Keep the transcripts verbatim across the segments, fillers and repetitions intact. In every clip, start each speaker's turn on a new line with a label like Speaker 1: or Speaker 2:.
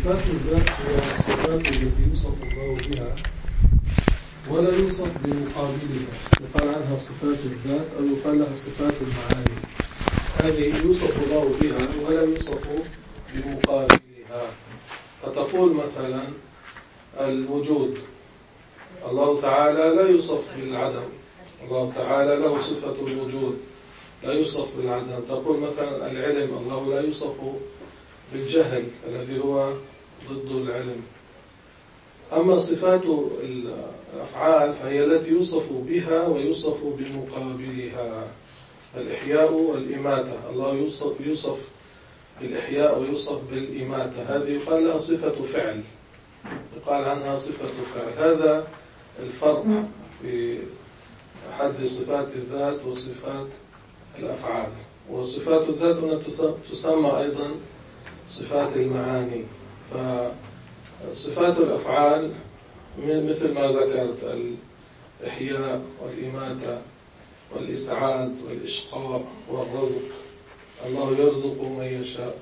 Speaker 1: صفات الذات هي الصفات التي يوصف الله بها ولا يوصف بمقابلها، يقال عنها صفات الذات أو يقال لها صفات المعاني. هذه يوصف الله بها ولا يوصف بمقابلها. فتقول مثلا الوجود، الله تعالى لا يوصف بالعدم، الله تعالى له صفة الوجود لا يوصف بالعدم. تقول مثلا العلم، الله لا يوصف بالجهل الذي هو ضد العلم. أما صفات الأفعال فهي التي يوصف بها ويوصف بمقابلها. الإحياء والإماتة، الله يوصف, يوصف بالإحياء ويوصف بالإماتة، هذه يقال لها صفة فعل، يقال عنها صفة فعل. هذا الفرق في حد صفات الذات وصفات الأفعال. وصفات الذات هنا تسمى أيضا صفات المعاني. فصفات الأفعال مثل ما ذكرت، الإحياء والإماتة والإسعاد والإشقاء والرزق، الله يرزق من يشاء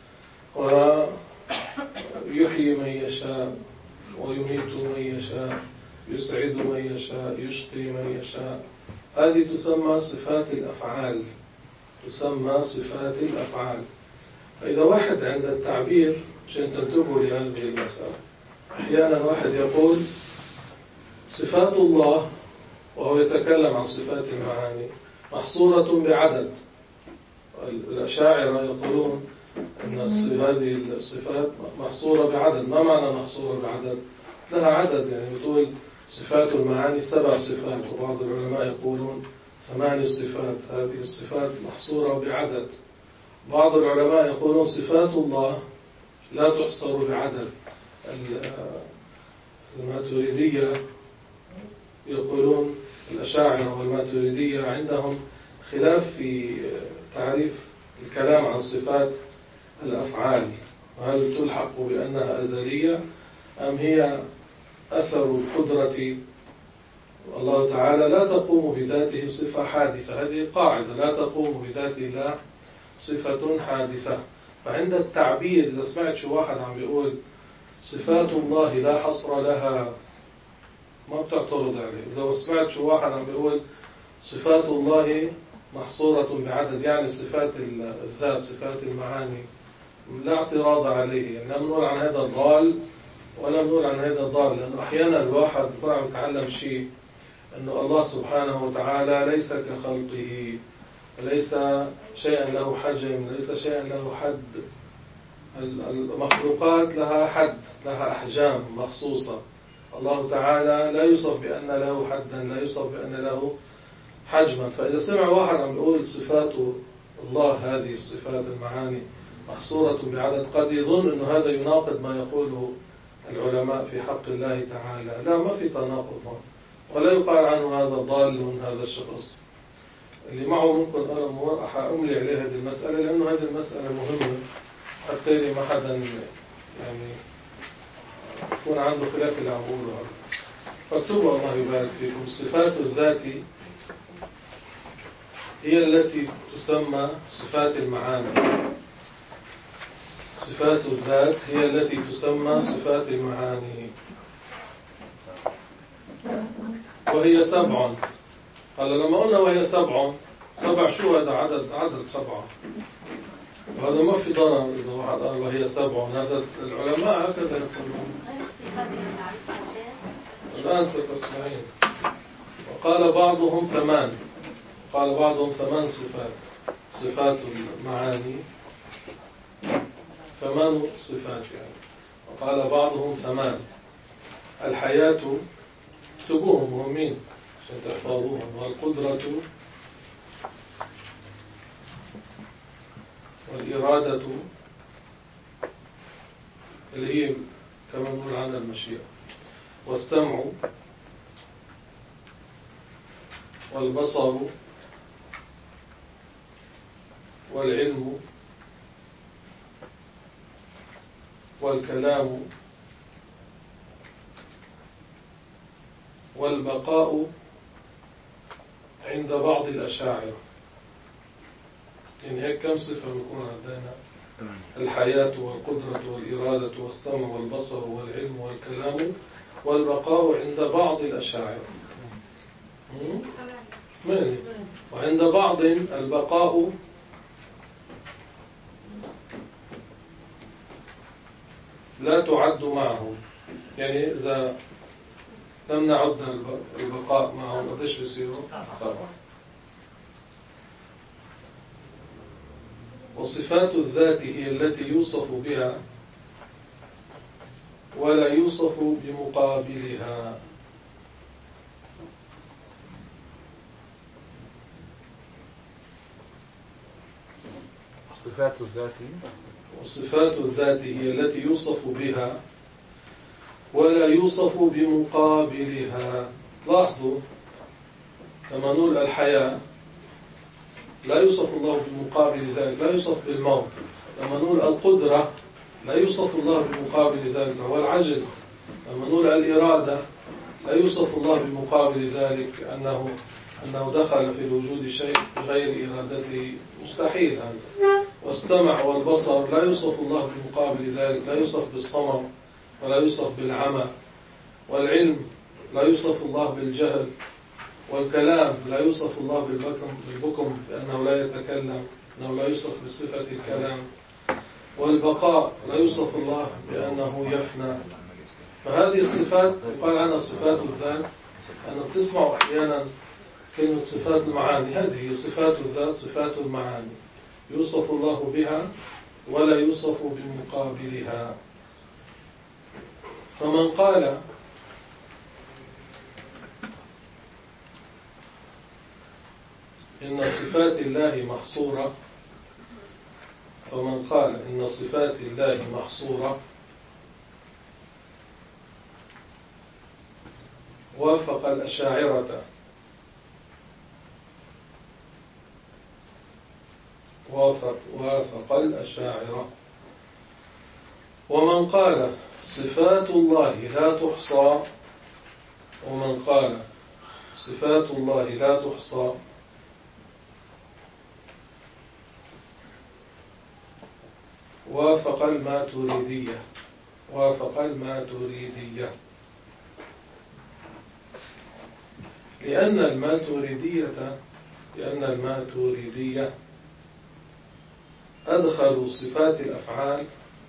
Speaker 1: ويحيي من يشاء ويميت من يشاء، يسعد من يشاء، يشقي من يشاء. هذه تسمى صفات الأفعال، تسمى صفات الأفعال. فإذا واحد عند التعبير عشان تنتبهوا لهذه المسألة، أحيانا واحد يقول صفات الله وهو يتكلم عن صفات المعاني محصورة بعدد. الأشاعرة يقولون أن هذه الصفات محصورة بعدد. ما معنى محصورة بعدد؟ لها عدد، يعني بتقول صفات المعاني سبع صفات، وبعض العلماء يقولون ثماني صفات. هذه الصفات محصورة بعدد. بعض العلماء يقولون صفات الله لا تحصر بعدد. الماتريدية يقولون، الأشاعرة والماتريدية عندهم خلاف في تعريف الكلام عن صفات الأفعال، وهل تلحق بأنها أزلية أم هي أثر القدرة. الله تعالى لا تقوم بذاته صفة حادثة، هذه قاعدة، لا تقوم بذات الله صفة حادثة. فعند التعبير إذا سمعت شو واحد عم بيقول صفات الله لا حصر لها، ما بتعترض عليه. إذا سمعت شو واحد عم بيقول صفات الله محصورة بعدد، يعني صفات الذات صفات المعاني، لا اعتراض عليه. يعني لا نقول عن هذا ضال ولا نقول عن هذا ضال، لأنه أحيانا الواحد بيكون عم يتعلم شيء أنه الله سبحانه وتعالى ليس كخلقه، ليس شيئا له حجم، ليس شيئا له حد. المخلوقات لها حد، لها أحجام مخصوصة. الله تعالى لا يوصف بأن له حدا، لا يوصف بأن له حجما. فإذا سمع واحد عم يقول صفات الله هذه الصفات المعاني محصورة بعدد، قد يظن أنه هذا يناقض ما يقوله العلماء في حق الله تعالى. لا، ما في تناقض، ولا يقال عنه هذا ضال هذا الشخص. اللي معه ممكن أنا مرأة أملي عليه هذه المسألة، لأنه هذه المسألة مهمة حتى اللي ما حدا يعني يكون عنده خلاف اللي عم بقوله. فاكتبوا الله يبارك فيكم. صفات الذات هي التي تسمى صفات المعاني. صفات الذات هي التي تسمى صفات المعاني، وهي سبع. هلا لما قلنا وهي سبع، سبع شو هذا؟ عدد عدد سبعة، وهذا ما في ضرر إذا واحد قال وهي سبع. هذا العلماء هكذا يقولون. الآن ستسمعين. وقال بعضهم ثمان، قال بعضهم ثمان صفات، صفات المعاني ثمان صفات يعني. وقال بعضهم ثمان. الحياة، اكتبوهم مهمين عشان تحفظوهم. والقدرة والإرادة اللي هي كما نقول عنها المشيئة، والسمع والبصر والعلم والكلام والبقاء عند بعض الأشاعرة. يعني هيك كم صفة بيكون عندنا؟ الحياة والقدرة والإرادة والسمع والبصر والعلم والكلام والبقاء عند بعض الأشاعرة. وعند بعض البقاء لا تعد معه، يعني إذا لم نعد البقاء معه قديش بيصيروا؟ سبعة. وصفات الذات هي التي يوصف بها ولا يوصف بمقابلها.
Speaker 2: صفات الذات
Speaker 1: وصفات الذات هي التي يوصف بها ولا يوصف بمقابلها. لاحظوا لما نقول الحياة لا يوصف الله بمقابل ذلك، لا يوصف بالموت. لما نقول القدرة لا يوصف الله بمقابل ذلك، والعجز. لما نقول الإرادة لا يوصف الله بمقابل ذلك أنه أنه دخل في الوجود شيء غير إرادته، مستحيل هذا. والسمع والبصر لا يوصف الله بمقابل ذلك، لا يوصف بالصمم ولا يوصف بالعمى. والعلم لا يوصف الله بالجهل. والكلام لا يوصف الله بالبكم, بالبكم لأنه لا يتكلم، أنه لا يوصف بصفة الكلام. والبقاء لا يوصف الله بأنه يفنى. فهذه الصفات يقال عنها صفات الذات. أنه بتسمعوا أحيانا كلمة صفات المعاني، هذه صفات الذات، صفات المعاني يوصف الله بها ولا يوصف بمقابلها. فمن قال إن صفات الله محصورة فمن قال إن صفات الله محصورة وافق الأشاعرة وافق, وافق الأشاعرة. ومن قال صفات الله لا تحصى ومن قال صفات الله لا تحصى وافق الماتريدية وافق الماتريدية لأن الماتريدية لأن الماتريدية أدخلوا صفات الأفعال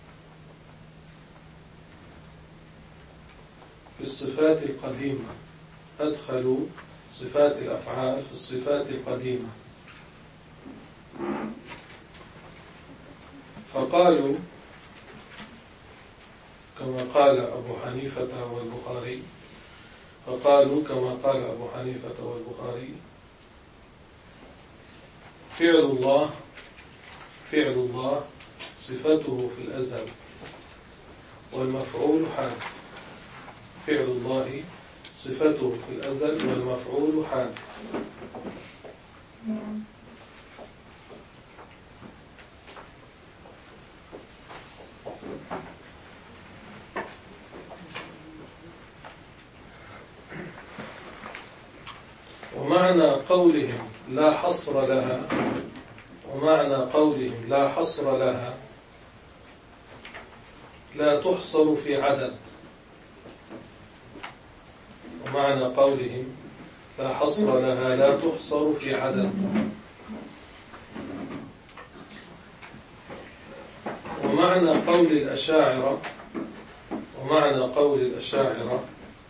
Speaker 1: في الصفات القديمة أدخلوا صفات الأفعال في الصفات القديمة. فقالوا كما قال أبو حنيفة والبخاري فقالوا كما قال أبو حنيفة والبخاري فعل الله فعل الله صفته في الأزل والمفعول حادث. فعل الله صفته في الأزل والمفعول حادث. ومعنى قولهم لا حصر لها ومعنى قولهم لا حصر لها لا تحصر في عدد. ومعنى قولهم لا حصر لها لا تحصر في عدد. ومعنى قول الأشاعرة ومعنى قول الأشاعرة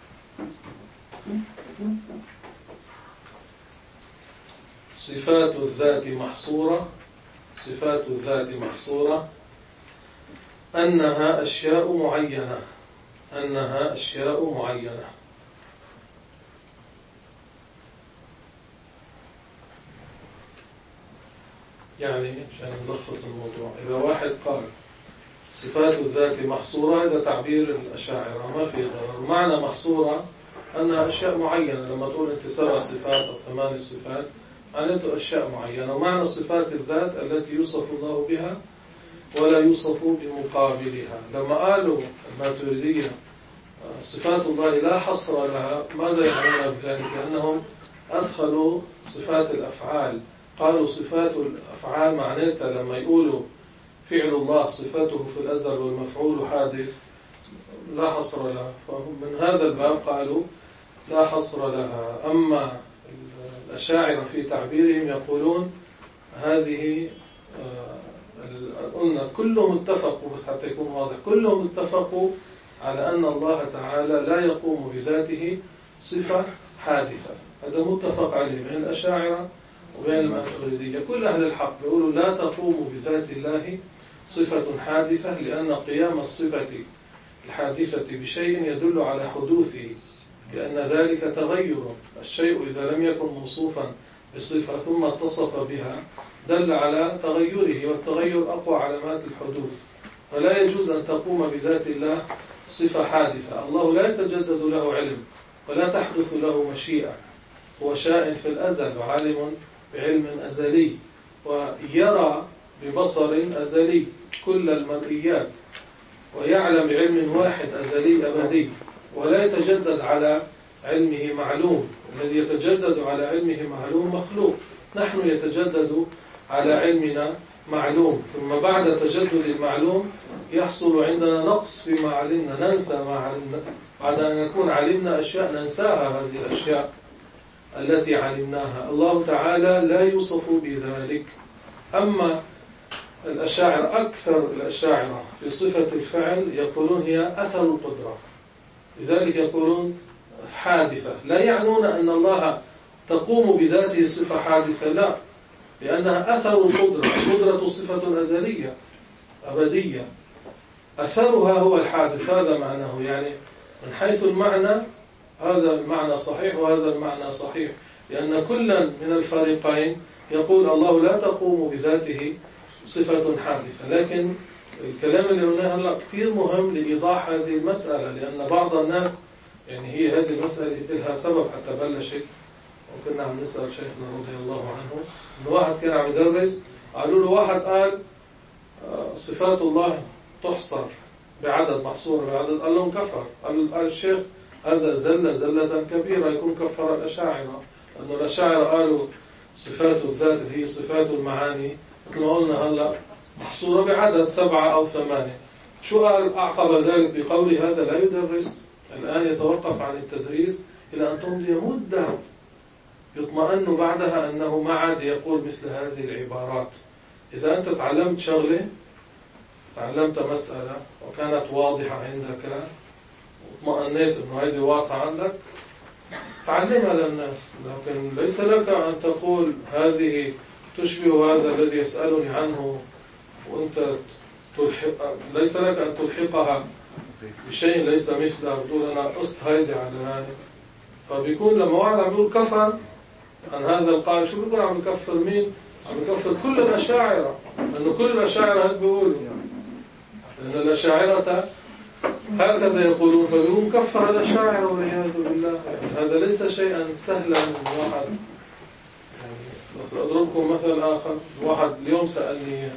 Speaker 1: صفات الذات محصورة صفات الذات محصورة أنها أشياء معينة أنها أشياء معينة. يعني عشان نلخص الموضوع، إذا واحد قال صفات الذات محصورة، هذا تعبير الأشاعرة ما في ضرر. معنى محصورة أنها أشياء معينة. لما تقول أنت سبع صفات أو ثمان صفات معناته أشياء معينة. ومعنى صفات الذات التي يوصف الله بها ولا يوصف بمقابلها. لما قالوا الماتريدية صفات الله لا حصر لها، ماذا يعنون بذلك؟ لأنهم أدخلوا صفات الأفعال. قالوا صفات الأفعال معناتها لما يقولوا فعل الله صفته في الأزل والمفعول حادث لا حصر لها، فمن هذا الباب قالوا لا حصر لها. أما الأشاعرة في تعبيرهم يقولون هذه قلنا كلهم اتفقوا، بس حتى يكون واضح، كلهم اتفقوا على أن الله تعالى لا يقوم بذاته صفة حادثة. هذا متفق عليه بين الأشاعرة وبين الماتريدية. كل أهل الحق يقولوا لا تقوم بذات الله صفة حادثة، لأن قيام الصفة الحادثة بشيء يدل على حدوثه، لأن ذلك تغير. الشيء إذا لم يكن موصوفا بصفة ثم اتصف بها دل على تغيره، والتغير أقوى علامات الحدوث. فلا يجوز أن تقوم بذات الله صفة حادثة. الله لا يتجدد له علم ولا تحدث له مشيئة، هو شاء في الأزل وعالم بعلم أزلي، ويرى ببصر أزلي كل المرئيات، ويعلم بعلم واحد أزلي أبدي، ولا يتجدد على علمه معلوم. الذي يتجدد على علمه معلوم مخلوق، نحن يتجدد على علمنا معلوم، ثم بعد تجدد المعلوم يحصل عندنا نقص فيما علمنا، ننسى ما علمنا، بعد أن نكون علمنا أشياء ننساها هذه الأشياء التي علمناها. الله تعالى لا يوصف بذلك. أما الأشاعرة، أكثر الأشاعرة في صفة الفعل يقولون هي أثر القدرة، لذلك يقولون حادثة. لا يعنون أن الله تقوم بذاته صفة حادثة، لا، لأنها أثر القدرة. القدرة صفة أزلية أبدية، أثرها هو الحادث، هذا معناه. يعني من حيث المعنى هذا المعنى صحيح وهذا المعنى صحيح، لأن كلا من الفريقين يقول الله لا تقوم بذاته صفة حادثة. لكن الكلام اللي قلناه هلا كثير مهم لإيضاح هذه المسألة، لأن بعض الناس يعني هي هذه المسألة لها سبب حتى بلشت. وكنا عم نسأل شيخنا رضي الله عنه إنه واحد كان عم يدرس، قالوا له واحد قال صفات الله تحصر بعدد، محصورة بعدد، قال لهم كفر. قال الشيخ هذا زلة زلة كبيرة، يكون كفر الأشاعرة، لأنه الأشاعرة قالوا صفات الذات اللي هي صفات المعاني مثل ما قلنا هلا محصورة بعدد سبعة أو ثمانية. شو قال أعقب ذلك بقول هذا لا يدرس الآن، يتوقف عن التدريس إلى أن تمضي مدة يطمئن بعدها أنه ما عاد يقول مثل هذه العبارات. إذا أنت تعلمت شغلة، تعلمت مسألة وكانت واضحة عندك واطمئنيت أنه هذه واضحة عندك، تعلمها للناس. لكن ليس لك أن تقول هذه تشبه هذا الذي يسألني عنه، وأنت تلحق، ليس لك أن تلحقها بشيء ليس مثله، بتقول أنا قصت هيدي على هذه. فبيكون لما واحد عم يقول كفر عن هذا القائل، شو بيكون عم يكفر مين؟ عم يكفر كل الأشاعرة، لأنه كل الأشاعرة هيك بيقولوا، لأن الأشاعرة هكذا يقولون، فبيقوم كفر الأشاعرة والعياذ بالله. يعني هذا ليس شيئا سهلا من واحد. يعني أضربكم مثل آخر، واحد اليوم سألني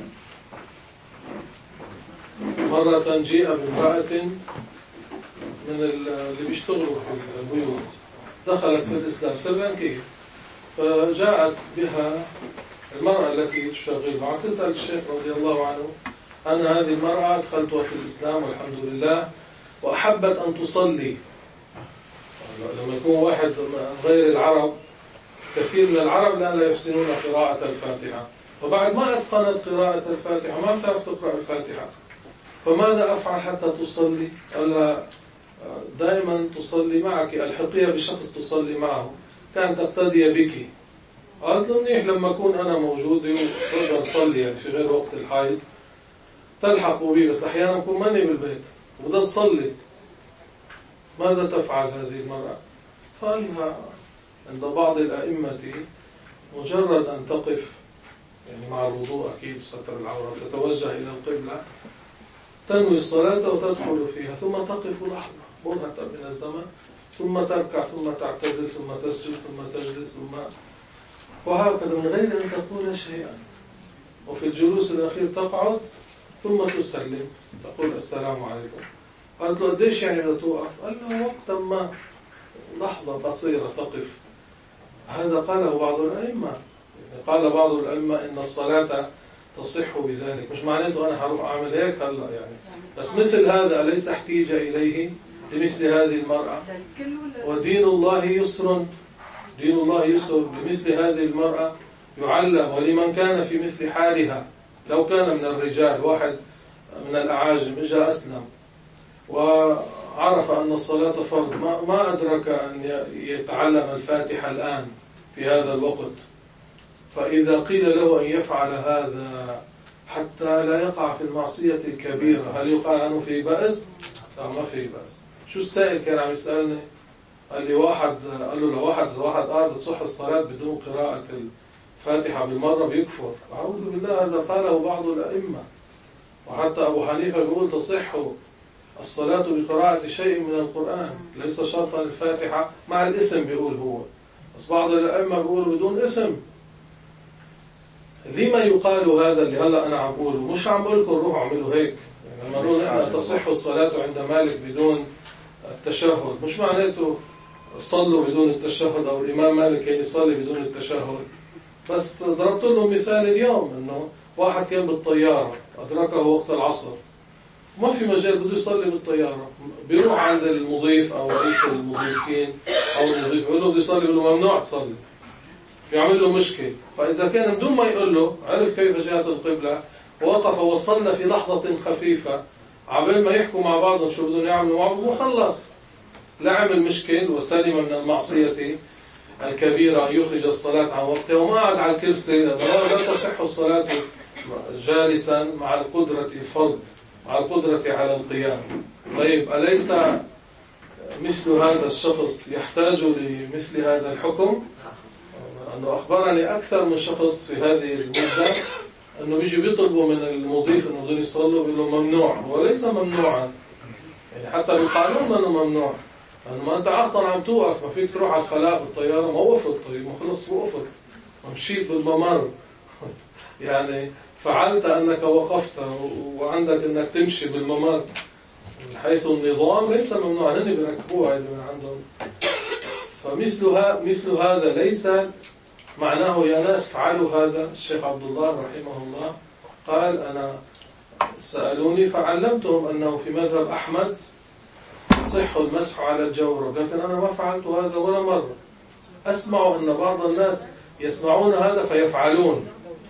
Speaker 1: مرة جيء بامرأة من اللي بيشتغلوا في البيوت، دخلت في الإسلام سبعا كيف، فجاءت بها المرأة التي تشتغل وعم تسأل الشيخ رضي الله عنه أن هذه المرأة دخلتها في الإسلام والحمد لله وأحبت أن تصلي. لما يكون واحد من غير العرب، كثير من العرب لا لا يحسنون قراءة الفاتحة، فبعد ما أتقنت قراءة الفاتحة ما بتعرف تقرأ الفاتحة، فماذا أفعل حتى تصلي؟ قال لها دائما تصلي معك، الحقيها بشخص تصلي معه، كانت تقتدي بك. قالت له منيح، لما أكون أنا موجود وأقدر أصلي يعني في غير وقت الحيض تلحقوا بي، بس أحيانا أكون ماني بالبيت وبدأ تصلي، ماذا تفعل هذه المرأة؟ قال لها عند بعض الأئمة مجرد أن تقف يعني مع الوضوء أكيد ستر العورة، تتوجه إلى القبلة، تنوي الصلاة وتدخل فيها، ثم تقف لحظة برهة من الزمن، ثم تركع، ثم تعتدل، ثم تسجد، ثم تجلس، ثم وهكذا من غير أن تقول شيئا. وفي الجلوس الأخير تقعد ثم تسلم، تقول السلام عليكم. قالت له قديش يعني بدها توقف؟ قال له وقتا ما، لحظة قصيرة تقف. هذا قاله بعض الأئمة، قال بعض الأئمة إن الصلاة تصح بذلك. مش معناته أنا هروح أعمل هيك هلا يعني، بس مثل هذا أليس احتيج إليه لمثل هذه المرأة؟ ودين الله يسر، دين الله يسر بمثل هذه المرأة يعلم. ولمن كان في مثل حالها، لو كان من الرجال واحد من الأعاجم إجا أسلم وعرف أن الصلاة فرض، ما, ما أدرك أن يتعلم الفاتحة الآن في هذا الوقت، فإذا قيل له أن يفعل هذا حتى لا يقع في المعصية الكبيرة، هل يقال عنه في بأس؟ لا، ما في بأس. شو السائل كان عم يسألني؟ قال لي واحد، قال له لواحد إذا واحد قال بتصح الصلاة بدون قراءة الفاتحة بالمرة بيكفر. أعوذ بالله، هذا قاله بعض الأئمة، وحتى أبو حنيفة يقول تصح الصلاة بقراءة شيء من القرآن، ليس شرطا الفاتحة مع الإثم بيقول هو، بس بعض الأئمة بيقول بدون إثم. لما يقال هذا اللي هلأ أنا عم بقوله؟ مش عم بقول لكم روحوا اعملوا هيك، يعني لما نقول إحنا تصح الصلاة عند مالك بدون التشهد، مش معناته صلوا بدون التشهد أو الإمام مالك كان يصلي بدون التشهد. بس ضربت له مثال اليوم، إنه واحد كان بالطيارة أدركه وقت العصر، ما في مجال بده يصلي بالطيارة، بيروح عند المضيف أو رئيس المضيفين أو المضيف يقول له بده يصلي، بيقول له ممنوع تصلي، بيعمل له مشكل. فإذا كان بدون ما يقول له عرف كيف جهة القبلة ووقف وصلنا في لحظة خفيفة عبال ما يحكوا مع بعضهم شو بدهم يعملوا مع بعضهم وخلص، لا عمل مشكل وسلم من المعصية الكبيرة يخرج الصلاة عن وقتها، وما قعد على الكرسي. لا تصح الصلاة جالسا مع القدرة الفرض، مع القدرة على القيام. طيب أليس مثل هذا الشخص يحتاج لمثل هذا الحكم؟ أنه أخبرني أكثر من شخص في هذه المدة أنه بيجي بيطلبوا من المضيف أنه بدهم يصلوا، بيقولوا ممنوع، وليس ممنوعا، يعني حتى بالقانون أنه ممنوع، لأنه ما أنت أصلا عم توقف، ما فيك تروح على الخلاء بالطيارة، ما وقفت، طيب ما خلص وقفت، ما مشيت بالممر يعني فعلت أنك وقفت وعندك أنك تمشي بالممر من حيث النظام ليس ممنوع، هن بيركبوها اللي من عندهم. فمثلها مثل هذا ليس معناه يا ناس فعلوا هذا. الشيخ عبد الله رحمه الله قال أنا سألوني فعلمتهم أنه في مذهب أحمد صح المسح على الجورب، لكن أنا ما فعلت هذا ولا مرة. أسمع أن بعض الناس يسمعون هذا فيفعلون،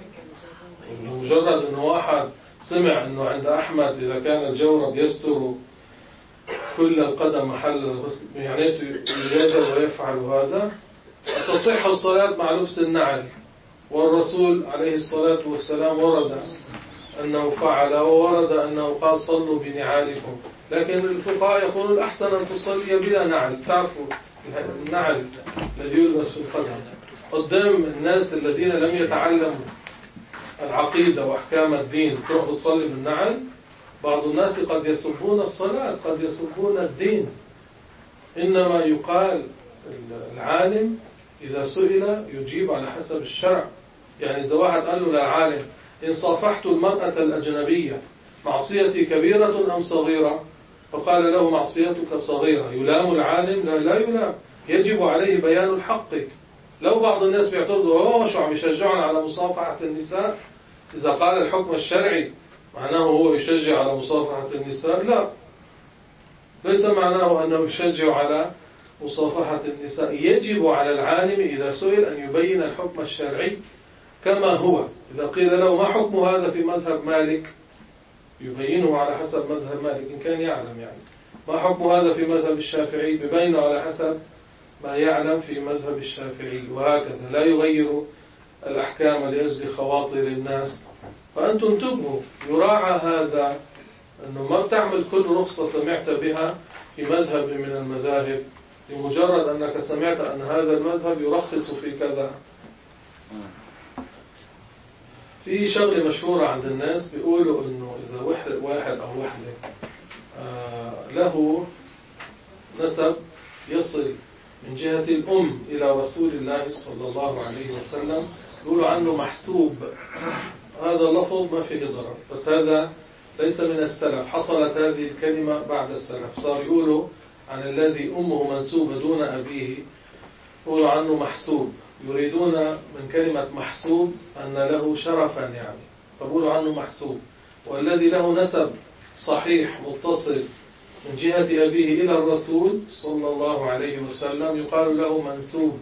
Speaker 1: مجرد أنه واحد سمع أنه عند أحمد إذا كان الجورب يستر كل القدم محل الغسل يعني يجب ويفعل هذا، تصح الصلاة مع لبس النعل. والرسول عليه الصلاة والسلام ورد أنه فعل، وورد أنه قال صلوا بنعالكم، لكن الفقهاء يقولون الأحسن أن تصلي بلا نعل. تعرفوا النعل الذي يلبس في القدم قدام الناس الذين لم يتعلموا العقيدة وأحكام الدين، تروح تصلي بالنعل. بعض الناس قد يسبون الصلاة، قد يسبون الدين. إنما يقال العالم إذا سئل يجيب على حسب الشرع. يعني إذا واحد قال له للعالم إن صافحت المرأة الأجنبية معصيتي كبيرة أم صغيرة؟ فقال له معصيتك صغيرة، يلام العالم؟ لا لا يلام، يجب عليه بيان الحق. لو بعض الناس بيعترضوا أوه شو عم يشجعون على مصافحة النساء، إذا قال الحكم الشرعي معناه هو يشجع على مصافحة النساء؟ لا، ليس معناه أنه يشجع على مصافحة النساء. يجب على العالم إذا سئل أن يبين الحكم الشرعي كما هو. إذا قيل له ما حكم هذا في مذهب مالك يبينه على حسب مذهب مالك إن كان يعلم، يعني ما حكم هذا في مذهب الشافعي بيبينه على حسب ما يعلم في مذهب الشافعي، وهكذا. لا يغير الأحكام لأجل خواطر الناس. فأنتم انتبهوا، يراعى هذا أنه ما بتعمل كل رخصة سمعت بها في مذهب من المذاهب لمجرد أنك سمعت أن هذا المذهب يرخص في كذا. في شغلة مشهورة عند الناس بيقولوا أنه إذا واحد أو وحدة له نسب يصل من جهة الأم إلى رسول الله صلى الله عليه وسلم يقولوا عنه محسوب. هذا اللفظ ما فيه ضرر، بس هذا ليس من السلف. حصلت هذه الكلمة بعد السلف، صار يقولوا عن الذي أمه منسوبة دون أبيه يقولوا عنه محسوب. يريدون من كلمة محسوب أن له شرفا، يعني فبقول عنه محسوب. والذي له نسب صحيح متصل من جهة أبيه إلى الرسول صلى الله عليه وسلم يقال له منسوب،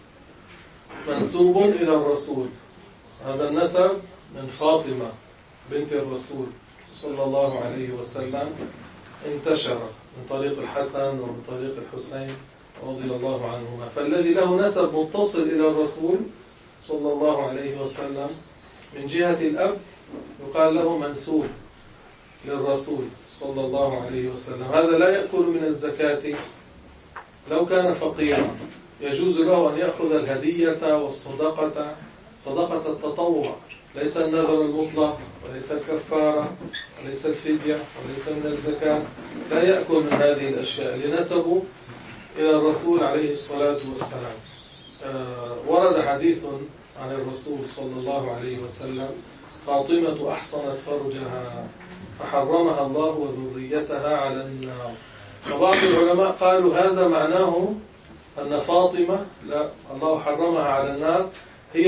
Speaker 1: منسوب إلى الرسول. هذا النسب من فاطمة بنت الرسول صلى الله عليه وسلم انتشر من طريق الحسن ومن طريق الحسين رضي الله عنهما. فالذي له نسب متصل إلى الرسول صلى الله عليه وسلم من جهة الأب يقال له منسوب للرسول صلى الله عليه وسلم. هذا لا يأكل من الزكاة لو كان فقيرا، يجوز له أن يأخذ الهدية والصدقة، صدقة التطوع، ليس النذر المطلق وليس الكفارة وليس الفدية وليس من الزكاة، لا يأكل من هذه الأشياء لنسبه إلى الرسول عليه الصلاة والسلام. آه ورد حديث عن الرسول صلى الله عليه وسلم: فاطمة أحصنت فرجها فحرمها الله وذريتها على النار. فبعض العلماء قالوا هذا معناه أن فاطمة لا الله حرمها على النار هي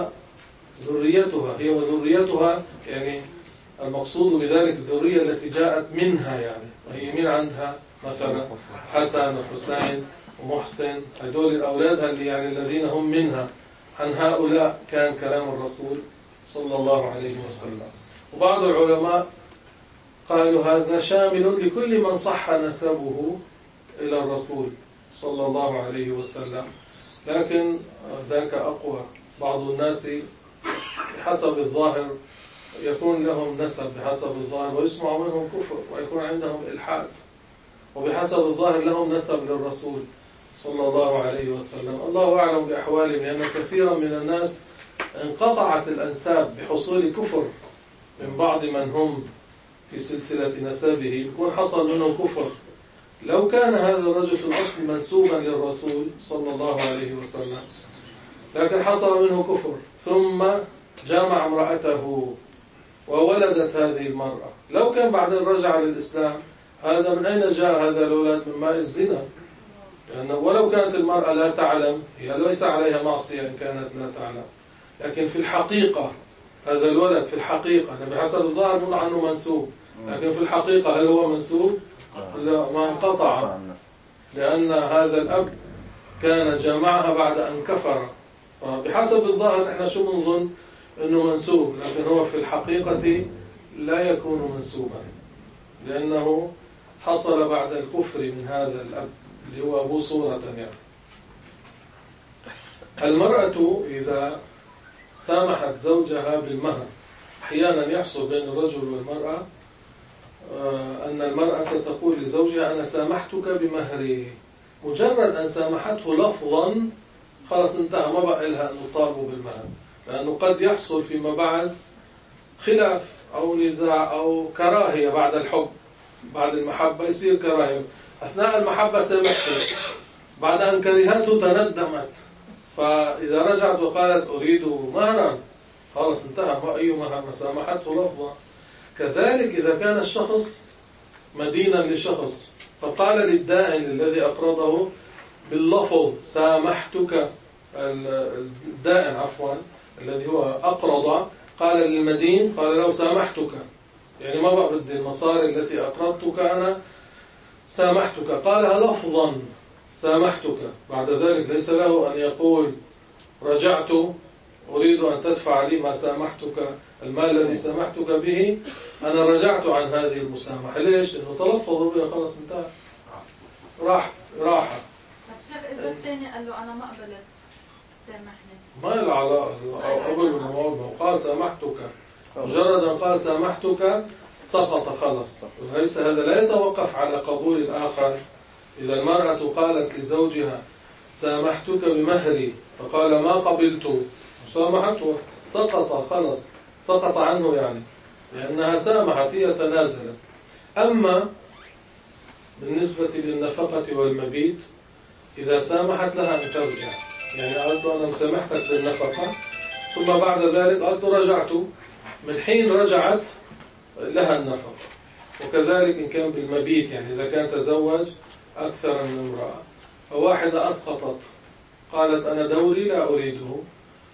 Speaker 1: وذريتها، هي وذريتها يعني المقصود بذلك الذرية التي جاءت منها، يعني وهي من عندها مثلا حسن وحسين ومحسن، هذول الأولاد اللي يعني الذين هم منها. عن هؤلاء كان كلام الرسول صلى الله عليه وسلم. وبعض العلماء قالوا هذا شامل لكل من صح نسبه إلى الرسول صلى الله عليه وسلم، لكن ذاك أقوى. بعض الناس بحسب الظاهر يكون لهم نسب بحسب الظاهر ويسمع منهم كفر ويكون عندهم إلحاد، وبحسب الظاهر لهم نسب للرسول صلى الله عليه وسلم. الله أعلم بأحوالهم، لأن كثيرا من الناس انقطعت الأنساب بحصول كفر من بعض من هم في سلسلة نسبه، يكون حصل منهم كفر. لو كان هذا الرجل في الأصل منسوبا للرسول صلى الله عليه وسلم لكن حصل منه كفر ثم جامع امرأته وولدت هذه المرأة، لو كان بعدين رجع للإسلام، هذا من أين جاء هذا الولد؟ من ماء الزنا. لأنه ولو كانت المرأة لا تعلم، هي ليس عليها معصية إن كانت لا تعلم، لكن في الحقيقة هذا الولد في الحقيقة بحسب الظاهر نقول عنه منسوب، لكن في الحقيقة هل هو منسوب؟ لا، ما انقطع، لأن هذا الأب كان جامعها بعد أن كفر. فبحسب الظاهر احنا شو بنظن انه منسوب، لكن هو في الحقيقة لا يكون منسوبا، لأنه حصل بعد الكفر من هذا الأب اللي هو أبو صورة. يعني المرأة إذا سامحت زوجها بالمهر، أحيانا يحصل بين الرجل والمرأة أن المرأة تقول لزوجها أنا سامحتك بمهري، مجرد أن سامحته لفظا خلاص انتهى، ما بقى لها أن تطالب بالمهر، لأنه قد يحصل فيما بعد خلاف أو نزاع أو كراهية بعد الحب، بعد المحبة يصير كراهية. أثناء المحبة سامحته، بعد أن كرهته تندمت، فإذا رجعت وقالت أريد مهرا خلاص انتهى، ما أي مهر، ما سامحته لفظا. كذلك إذا كان الشخص مدينا لشخص فقال للدائن الذي أقرضه باللفظ سامحتك، الدائن عفوا الذي هو أقرض قال للمدين، قال له سامحتك، يعني ما بقى بدي المصاري التي أقرضتك أنا سامحتك، قالها لفظا سامحتك. بعد ذلك ليس له أن يقول رجعت أريد أن تدفع لي ما سامحتك، المال الذي سامحتك به أنا رجعت عن هذه المسامحة. ليش؟ إنه تلفظوا بها خلاص انتهى، راح راحة.
Speaker 2: طب شيخ إذا الثاني قال له أنا ما قبلت سامحني،
Speaker 1: ما له علاقة قبل الموضوع، قال سامحتك، مجرد أن قال سامحتك سقط خلص. ليس هذا لا يتوقف على قبول الآخر. إذا المرأة قالت لزوجها سامحتك بمهري فقال ما قبلت، سامحته، سقط خلص، سقط عنه، يعني لأنها سامحت، هي تنازلت. أما بالنسبة للنفقة والمبيت إذا سامحت لها أن ترجع، يعني قالت أنا مسامحتك بالنفقة ثم بعد ذلك قالت رجعت، من حين رجعت لها النفقة. وكذلك إن كان بالمبيت، يعني إذا كان تزوج أكثر من امرأة، فواحدة أسقطت قالت أنا دوري لا أريده،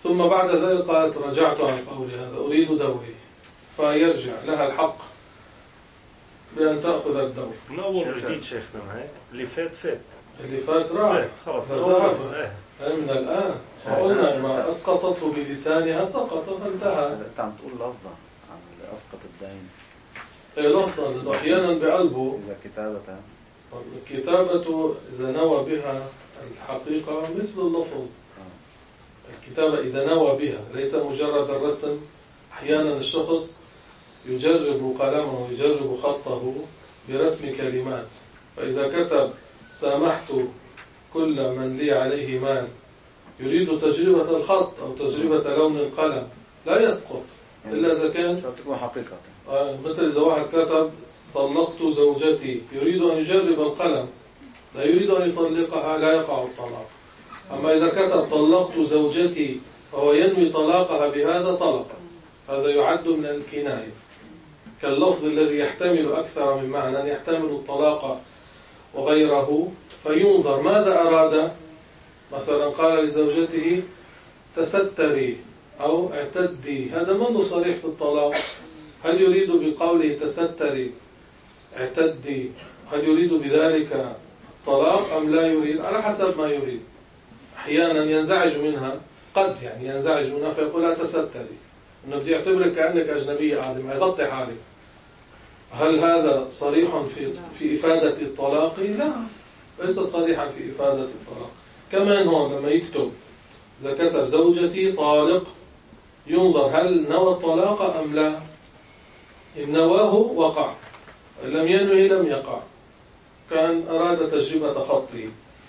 Speaker 1: ثم بعد ذلك قالت رجعت عن قولي هذا أريد دوري، فيرجع لها الحق بأن تأخذ الدور.
Speaker 3: من أول جديد شيخنا معي اللي فات فات
Speaker 1: اللي فات راح
Speaker 3: خلاص
Speaker 1: فذهب من الآن قلنا ما أسقطته بلسانها سقط فانتهى.
Speaker 4: أنت عم تقول لفظة عن اللي أسقط الدين.
Speaker 1: إيه لفظا لأنه أحيانا بقلبه
Speaker 4: إذا كتابة
Speaker 1: الكتابة إذا نوى بها الحقيقة مثل اللفظ. الكتابة إذا نوى بها ليس مجرد الرسم. أحيانا الشخص يجرب قلمه يجرب خطه برسم كلمات، فإذا كتب سامحت كل من لي عليه مال يريد تجربة الخط أو تجربة لون القلم لا يسقط إلا إذا كان
Speaker 4: تكون حقيقة.
Speaker 1: آه مثل إذا واحد كتب طلقت زوجتي يريد أن يجرب القلم لا يريد أن يطلقها لا يقع الطلاق. أما إذا كتب طلقت زوجتي فهو ينوي طلاقها بهذا طلق، هذا يعد من الكناية، كاللفظ الذي يحتمل أكثر من معنى يحتمل الطلاق وغيره، فينظر ماذا أراد. مثلا قال لزوجته تستري أو اعتدي، هذا منه صريح في الطلاق. هل يريد بقوله تستري اعتدي هل يريد بذلك الطلاق أم لا يريد؟ على حسب ما يريد. أحيانا ينزعج منها، قد يعني ينزعج منها فيقول لا تستري، إنه بدي أعتبرك كأنك أجنبية قاعدة معي غطي حالي. هل هذا صريح في في إفادة الطلاق؟ لا، ليس صريحا في إفادة الطلاق. كمان هون لما يكتب إذا كتب زوجتي طالق ينظر هل نوى الطلاق أم لا. إن نواه وقع، إن لم ينوي لم يقع، كان أراد تجربة خطه.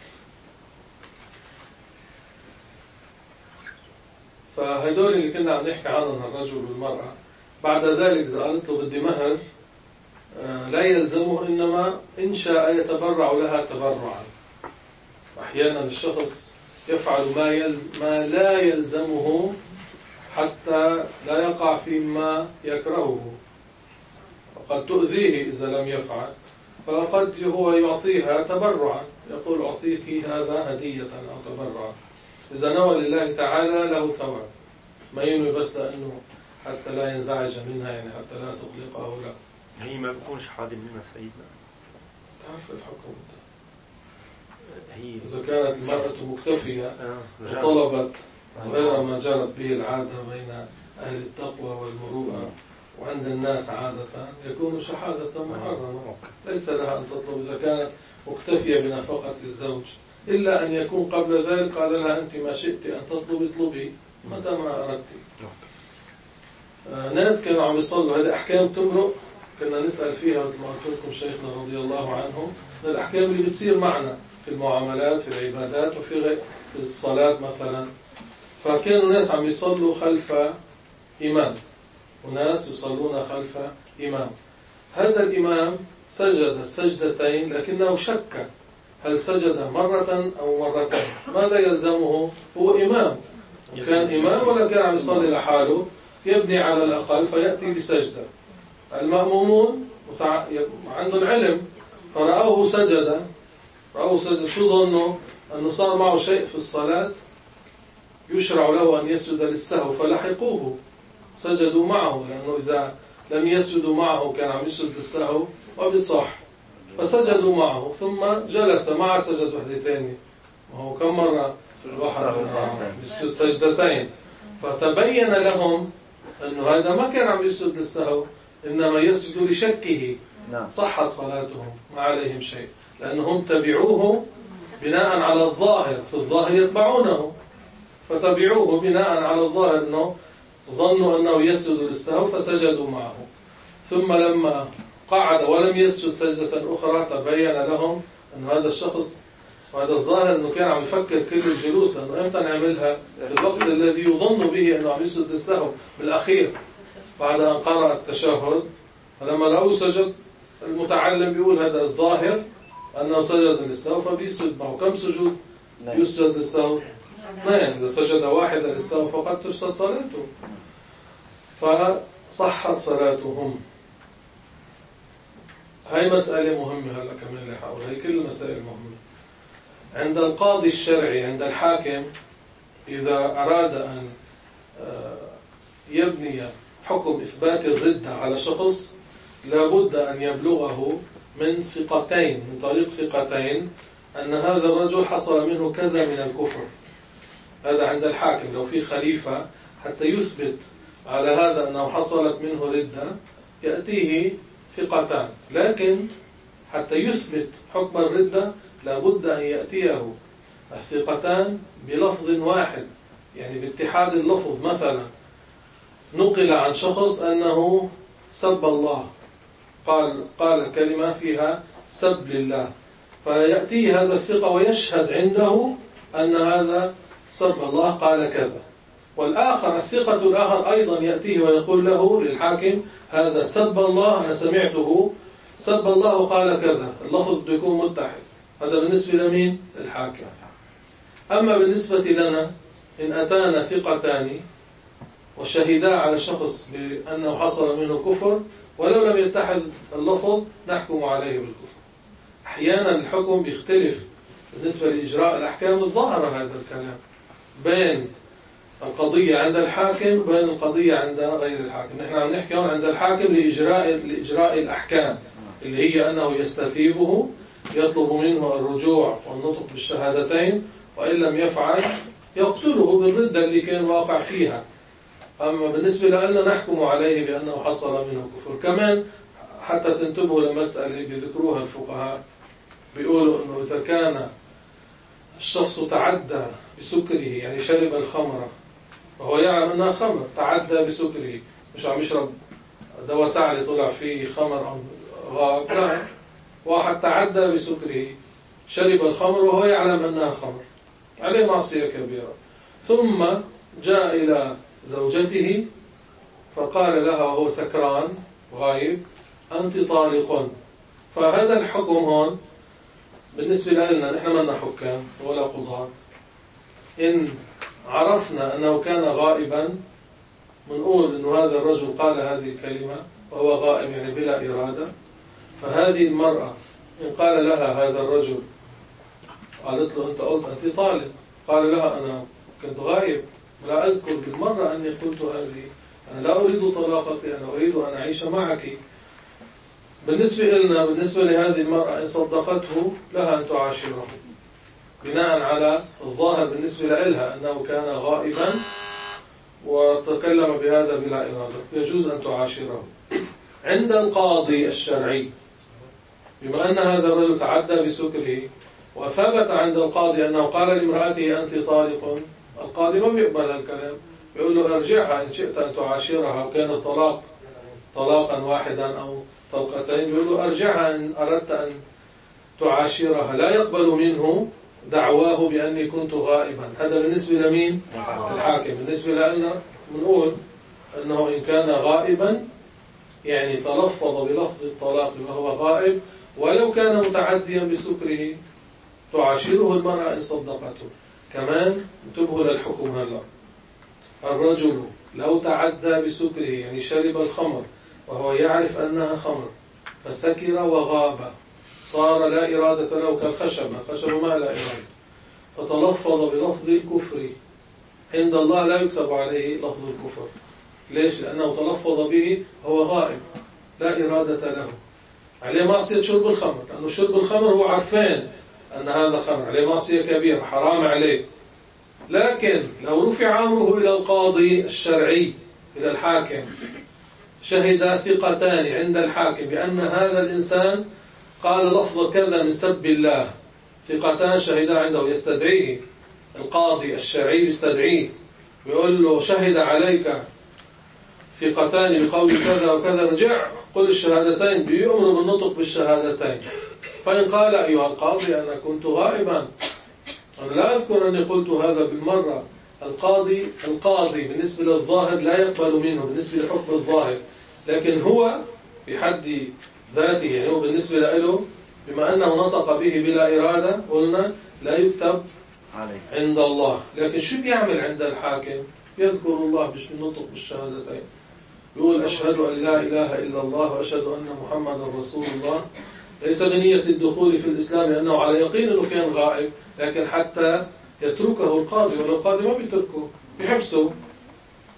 Speaker 1: فهدول اللي كنا عم نحكي عنهم الرجل والمرأة. بعد ذلك إذا قالت له بدي مهر لا يلزمه، إنما إن شاء يتبرع لها تبرعا. أحيانا الشخص يفعل ما, يل... ما لا يلزمه حتى لا يقع فيما يكرهه، وقد تؤذيه إذا لم يفعل، فقد هو يعطيها تبرعا، يقول أعطيك هذا هدية أو تبرعا. إذا نوى لله تعالى له ثواب، ما ينوي بس لأنه حتى لا ينزعج منها، يعني حتى لا تقلقه لا.
Speaker 3: هي ما بكونش حاضر منها سيدنا.
Speaker 1: تعرف الحكم
Speaker 3: هي
Speaker 1: إذا كانت المرأة مكتفية وطلبت غير ما جرت به العادة بين أهل التقوى والمروءة وعند الناس عادة، يكون شحاذة محرمة، ليس لها أن تطلب إذا كانت مكتفية بنفقة الزوج، إلا أن يكون قبل ذلك قال لها أنت ما شئت أن تطلبي اطلبي متى ما أردت. آه ناس كانوا عم يصلوا، هذه أحكام تمرق كنا نسأل فيها مثل ما قلت لكم شيخنا رضي الله عنه، الأحكام اللي بتصير معنا في المعاملات في العبادات وفي غير في الصلاة مثلا. فكانوا ناس عم يصلوا خلف إمام وناس يصلون خلف إمام. هذا الإمام سجد السجدتين لكنه شك هل سجد مرة أو مرتين، ماذا يلزمه؟ هو إمام، كان إمام ولا كان عم يصلي لحاله يبني على الأقل فيأتي بسجدة. المأمومون عندهم علم فرأوه سجد، رأوه سجد، شو ظنوا؟ أنه صار معه شيء في الصلاة يشرع له أن يسجد للسهو، فلحقوه سجدوا معه، لأنه إذا لم يسجدوا معه كان عم يسجد للسهو وبتصح، فسجدوا معه ثم جلس مع سجد وحدتين، وهو كم مرة الواحد سجدتين، فتبين لهم أنه هذا ما كان عم يسجد للسهو إنما يسجد لشكه، صحت صلاتهم ما عليهم شيء، لأنهم تبعوه بناء على الظاهر، في الظاهر يتبعونه، فتبعوه بناء على الظاهر أنه ظنوا أنه يسجد للسهو فسجدوا معه. ثم لما قعد ولم يسجد سجدة أخرى تبين لهم أن هذا الشخص وهذا الظاهر أنه كان عم يفكر كل الجلوس، لأنه إمتى نعملها في الوقت الذي يظن به أنه عم يسجد للسهو بالأخير بعد أن قرأ التشهد. فلما لو سجد المتعلم بيقول هذا الظاهر أنه سجد للسهو فبيسجد معه. كم سجود يسجد للسهو؟ اثنين. إذا سجد واحدا للسهو فقد تفسد صلاته، فصحت صلاتهم. هاي مسألة مهمة هلا كمان اللي حاول، هاي كل المسائل مهمة. عند القاضي الشرعي عند الحاكم إذا أراد أن يبني حكم إثبات الردة على شخص لابد أن يبلغه من ثقتين، من طريق ثقتين، أن هذا الرجل حصل منه كذا من الكفر. هذا عند الحاكم لو في خليفة حتى يثبت على هذا أنه حصلت منه ردة يأتيه ثقتان، لكن حتى يثبت حكم الردة لابد أن يأتيه الثقتان بلفظ واحد، يعني باتحاد اللفظ. مثلا نقل عن شخص أنه سب الله، قال قال كلمة فيها سب لله، فيأتي هذا الثقة ويشهد عنده أن هذا سب الله قال كذا، والآخر الثقة الآخر أيضا يأتيه ويقول له للحاكم هذا سب الله، أنا سمعته سب الله قال كذا، اللفظ يكون متحد. هذا بالنسبة لمين؟ للحاكم. أما بالنسبة لنا إن أتانا ثقتان وشهدا على شخص بأنه حصل منه كفر ولو لم يتحد اللفظ نحكم عليه بالكفر. أحيانا الحكم بيختلف بالنسبة لإجراء الأحكام الظاهرة، هذا الكلام بين القضية عند الحاكم وبين القضية عند غير الحاكم. نحن عم نحكي هون عند الحاكم لإجراء لإجراء الأحكام اللي هي أنه يستتيبه، يطلب منه الرجوع والنطق بالشهادتين، وإن لم يفعل يقتله بالردة اللي كان واقع فيها. أما بالنسبة لنا نحكم عليه بأنه حصل منه كفر. كمان حتى تنتبهوا لمسألة بذكروها الفقهاء، بيقولوا أنه إذا كان الشخص تعدى بسكره، يعني شرب الخمرة وهو يعلم أنها خمر، تعدى بسكره، مش عم يشرب دواء سعلي طلع فيه خمر أو غاب، لا، واحد تعدى بسكره شرب الخمر وهو يعلم أنها خمر، عليه معصية كبيرة. ثم جاء إلى زوجته فقال لها وهو سكران غايب أنت طالق. فهذا الحكم هون بالنسبة لنا نحن ما لنا حكام ولا قضاة، إن عرفنا أنه كان غائبا بنقول أنه هذا الرجل قال هذه الكلمة وهو غائب يعني بلا إرادة. فهذه المرأة إن قال لها هذا الرجل، قالت له أنت قلت أنت طالق، قال لها أنا كنت غائب لا أذكر بالمرة أني قلت هذه، أنا لا أريد طلاقك، أنا أريد أن أعيش معك. بالنسبة لنا بالنسبة لهذه المرأة إن صدقته لها أن تعاشره بناء على الظاهر بالنسبة لها أنه كان غائبا وتكلم بهذا بلا إرادة، يجوز أن تعاشره. عند القاضي الشرعي بما أن هذا الرجل تعدى بسكره وثبت عند القاضي أنه قال لامرأته أنت طالق، القاضي ما بيقبل الكلام، يقول له ارجعها إن شئت أن تعاشرها، وكان الطلاق طلاقا واحدا أو طلقتين، يقول له ارجعها إن أردت أن تعاشرها. لا يقبل منه دعواه بأني كنت غائبا. هذا بالنسبة لمين؟ الحاكم. بالنسبة لنا بنقول أنه إن كان غائبا يعني تلفظ بلفظ الطلاق وهو غائب ولو كان متعديا بسكره تعاشره المرأة إن صدقته. كمان انتبهوا للحكم هلا، الرجل لو تعدى بسكره يعني شرب الخمر وهو يعرف أنها خمر فسكر وغاب، صار لا إرادة له كالخشبة، خشب ما لا إرادة، فتلفظ بلفظ الكفر، عند الله لا يكتب عليه لفظ الكفر. ليش؟ لأنه تلفظ به هو غائب لا إرادة له، عليه معصية شرب الخمر، لأنه شرب الخمر هو عارفين أن هذا خمر، عليه معصية كبيرة حرام عليه. لكن لو رفع أمره إلى القاضي الشرعي إلى الحاكم، شهد ثقتان عند الحاكم بأن هذا الإنسان قال لفظ كذا من سب الله، ثقتان شهدا عنده، يستدعيه القاضي الشرعي، يستدعيه بيقول له شهد عليك ثقتان بقول كذا وكذا، رجع قل الشهادتين، بيؤمر بالنطق بالشهادتين. فإن قال أيها القاضي أنا كنت غائبا، أنا لا أذكر أني قلت هذا بالمرة، القاضي القاضي بالنسبة للظاهر لا يقبل منه بالنسبة لحكم الظاهر، لكن هو بحد ذاته يعني هو بالنسبة له بما أنه نطق به بلا إرادة قلنا لا يكتب عند الله. لكن شو بيعمل عند الحاكم؟ يذكر الله بالنطق بالشهادتين، يقول أشهد أن لا إله إلا الله وأشهد أن محمد رسول الله، ليس بنية الدخول في الإسلام لأنه على يقين أنه كان غائب، لكن حتى يتركه القاضي، ولا القاضي ما بيتركه بيحبسه،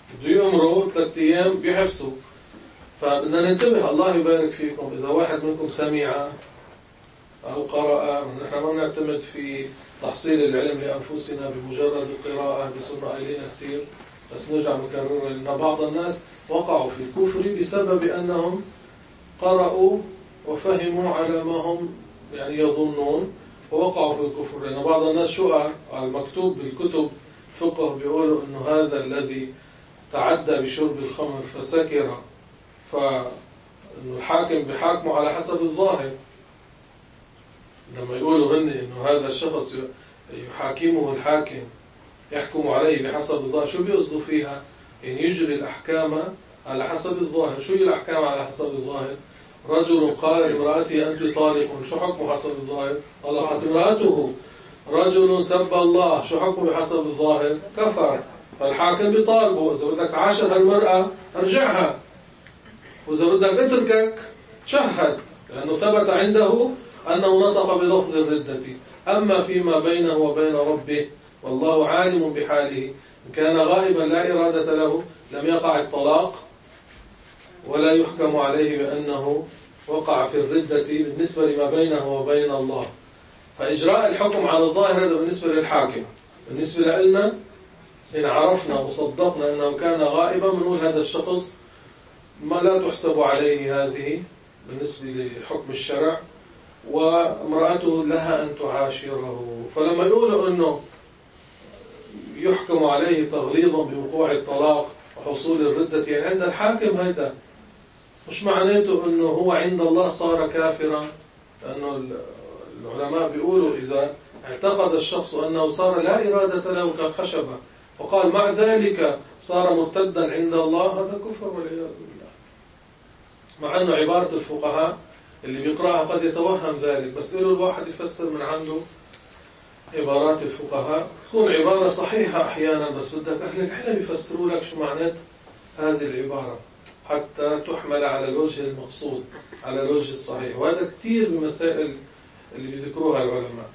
Speaker 1: بده يأمروا ثلاث أيام بيحبسوا. فبدنا ننتبه. الله يبارك فيكم إذا واحد منكم سمع أو قرأ. نحن ما نعتمد في تحصيل العلم لأنفسنا بمجرد القراءة، بصرنا قايلين كثير بس نرجع نكررها، لأن بعض الناس وقعوا في الكفر بسبب أنهم قرأوا وفهموا على ما هم يعني يظنون ووقعوا في الكفر. لأن بعض الناس شو المكتوب بالكتب فقه بيقولوا أنه هذا الذي تعدى بشرب الخمر فسكر، فالحاكم بحاكمه على حسب الظاهر. لما يقولوا هن أنه هذا الشخص يحاكمه الحاكم يحكم عليه بحسب الظاهر، شو بيقصدوا فيها؟ يعني يجري الأحكام على حسب الظاهر. شو هي الأحكام على حسب الظاهر؟ رجل قال لامرأته أنت طالق، شو حكمه حسب الظاهر؟ طلقت امرأته. رجل سب الله، شو حكمه بحسب الظاهر؟ كفر. فالحاكم بيطالبه إذا بدك عاشر المرأة ارجعها، وإذا بدك اتركك شهد، لأنه ثبت عنده أنه نطق بلفظ الردة. أما فيما بينه وبين ربه والله عالم بحاله، إن كان غائبا لا إرادة له لم يقع الطلاق ولا يحكم عليه بأنه وقع في الردة بالنسبة لما بينه وبين الله. فإجراء الحكم على الظاهر هذا بالنسبة للحاكم. بالنسبة لنا إن عرفنا وصدقنا أنه كان غائبا بنقول هذا الشخص ما لا تحسب عليه هذه بالنسبة لحكم الشرع، وامرأته لها أن تعاشره. فلما يقولوا أنه يحكم عليه تغليظا بوقوع الطلاق وحصول الردة، يعني عند الحاكم هيدا مش معناته أنه هو عند الله صار كافرا، لأنه العلماء بيقولوا إذا اعتقد الشخص أنه صار لا إرادة له كخشبة وقال مع ذلك صار مرتدا عند الله، هذا كفر والعياذ بالله. مع أنه عبارة الفقهاء اللي بيقرأها قد يتوهم ذلك، بس إله الواحد يفسر من عنده عبارات الفقهاء تكون عبارة صحيحة أحيانا، بس بدك أهل العلم يفسروا لك شو معنات هذه العبارة حتى تحمل على الوجه المقصود، على الوجه الصحيح. وهذا كثير من مسائل اللي بيذكروها العلماء.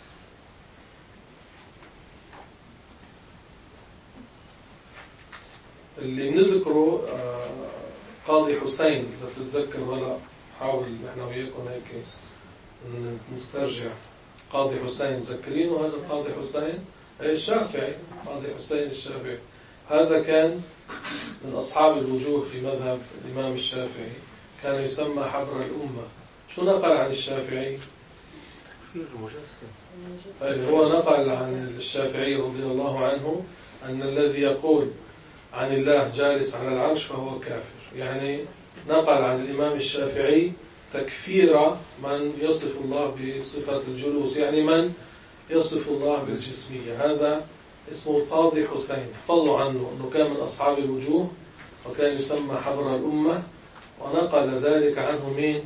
Speaker 1: اللي بنذكره قاضي حسين، إذا بتتذكر هلا حاول نحن وياكم هيك نسترجع. قاضي حسين تذكرينه؟ هذا قاضي حسين الشافعي، قاضي حسين الشافعي هذا كان من أصحاب الوجوه في مذهب الإمام الشافعي، كان يسمى حبر الأمة. شو نقل عن الشافعي؟ هو نقل عن الشافعي رضي الله عنه أن الذي يقول عن الله جالس على العرش فهو كافر. يعني نقل عن الإمام الشافعي تكفير من يصف الله بصفة الجلوس، يعني من يصف الله بالجسمية. هذا اسمه القاضي حسين، احفظوا عنه أنه كان من أصحاب الوجوه وكان يسمى حبر الأمة. ونقل ذلك عنه مين؟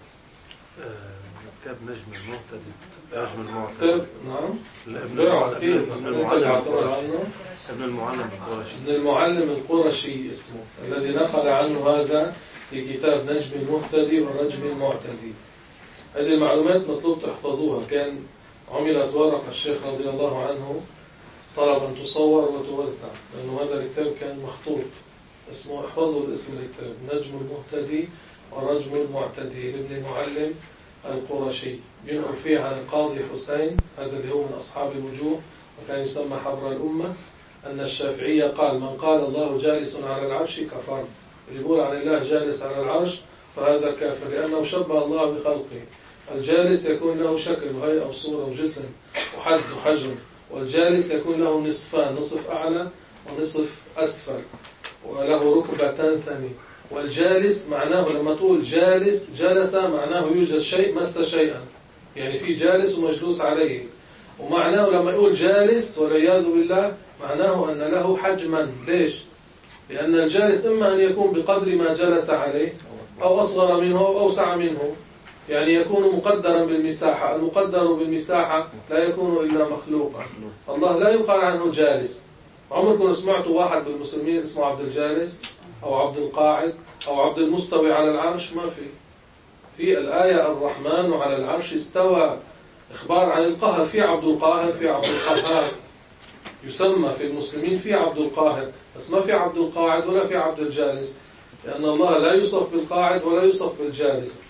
Speaker 3: كتاب نجم المهتدي. نجم المعتدي.
Speaker 1: كتاب نعم.
Speaker 3: ابن المعلم ابن المعلم القرشي. ابن
Speaker 1: المعلم القرشي اسمه، الذي نقل عنه هذا في كتاب نجم المهتدي ونجم المعتدي. هذه المعلومات مطلوب تحفظوها. كان عملت ورقة الشيخ رضي الله عنه طلب أن تصور وتوزع، لأنه هذا الكتاب كان مخطوط. اسمه احفظوا الاسم الكتاب نجم المهتدي ونجم المعتدي لابن المعلم القرشي. ينقل فيه عن القاضي حسين هذا اللي هو من أصحاب الوجوه وكان يسمى حبر الأمة أن الشافعية قال من قال الله جالس على العرش كفر. اللي يقول عن الله جالس على العرش فهذا كافر، لأنه شبه الله بخلقه. الجالس يكون له شكل وهيئة وصورة وجسم وحد وحجم، والجالس يكون له نصفان، نصف أعلى ونصف أسفل، وله ركبة تنثني. والجالس معناه لما تقول جالس جلس معناه يوجد شيء مس شيئا، يعني في جالس ومجلوس عليه. ومعناه لما يقول جالس والعياذ بالله معناه أن له حجما. ليش؟ لأن الجالس إما أن يكون بقدر ما جلس عليه أو أصغر منه أو أوسع منه، يعني يكون مقدرا بالمساحة. المقدر بالمساحة لا يكون إلا مخلوقا. الله لا يقال عنه جالس. عمركم سمعتوا واحد بالمسلمين اسمه عبد الجالس أو عبد القاعد أو عبد المستوي على العرش؟ ما في. في الآية الرحمن على العرش استوى، إخبار عن القهر. في عبد القاهر، في عبد القهار. يسمى في المسلمين في عبد القاهر، بس ما في عبد القاعد ولا في عبد الجالس، لأن الله لا يوصف بالقاعد ولا يوصف بالجالس.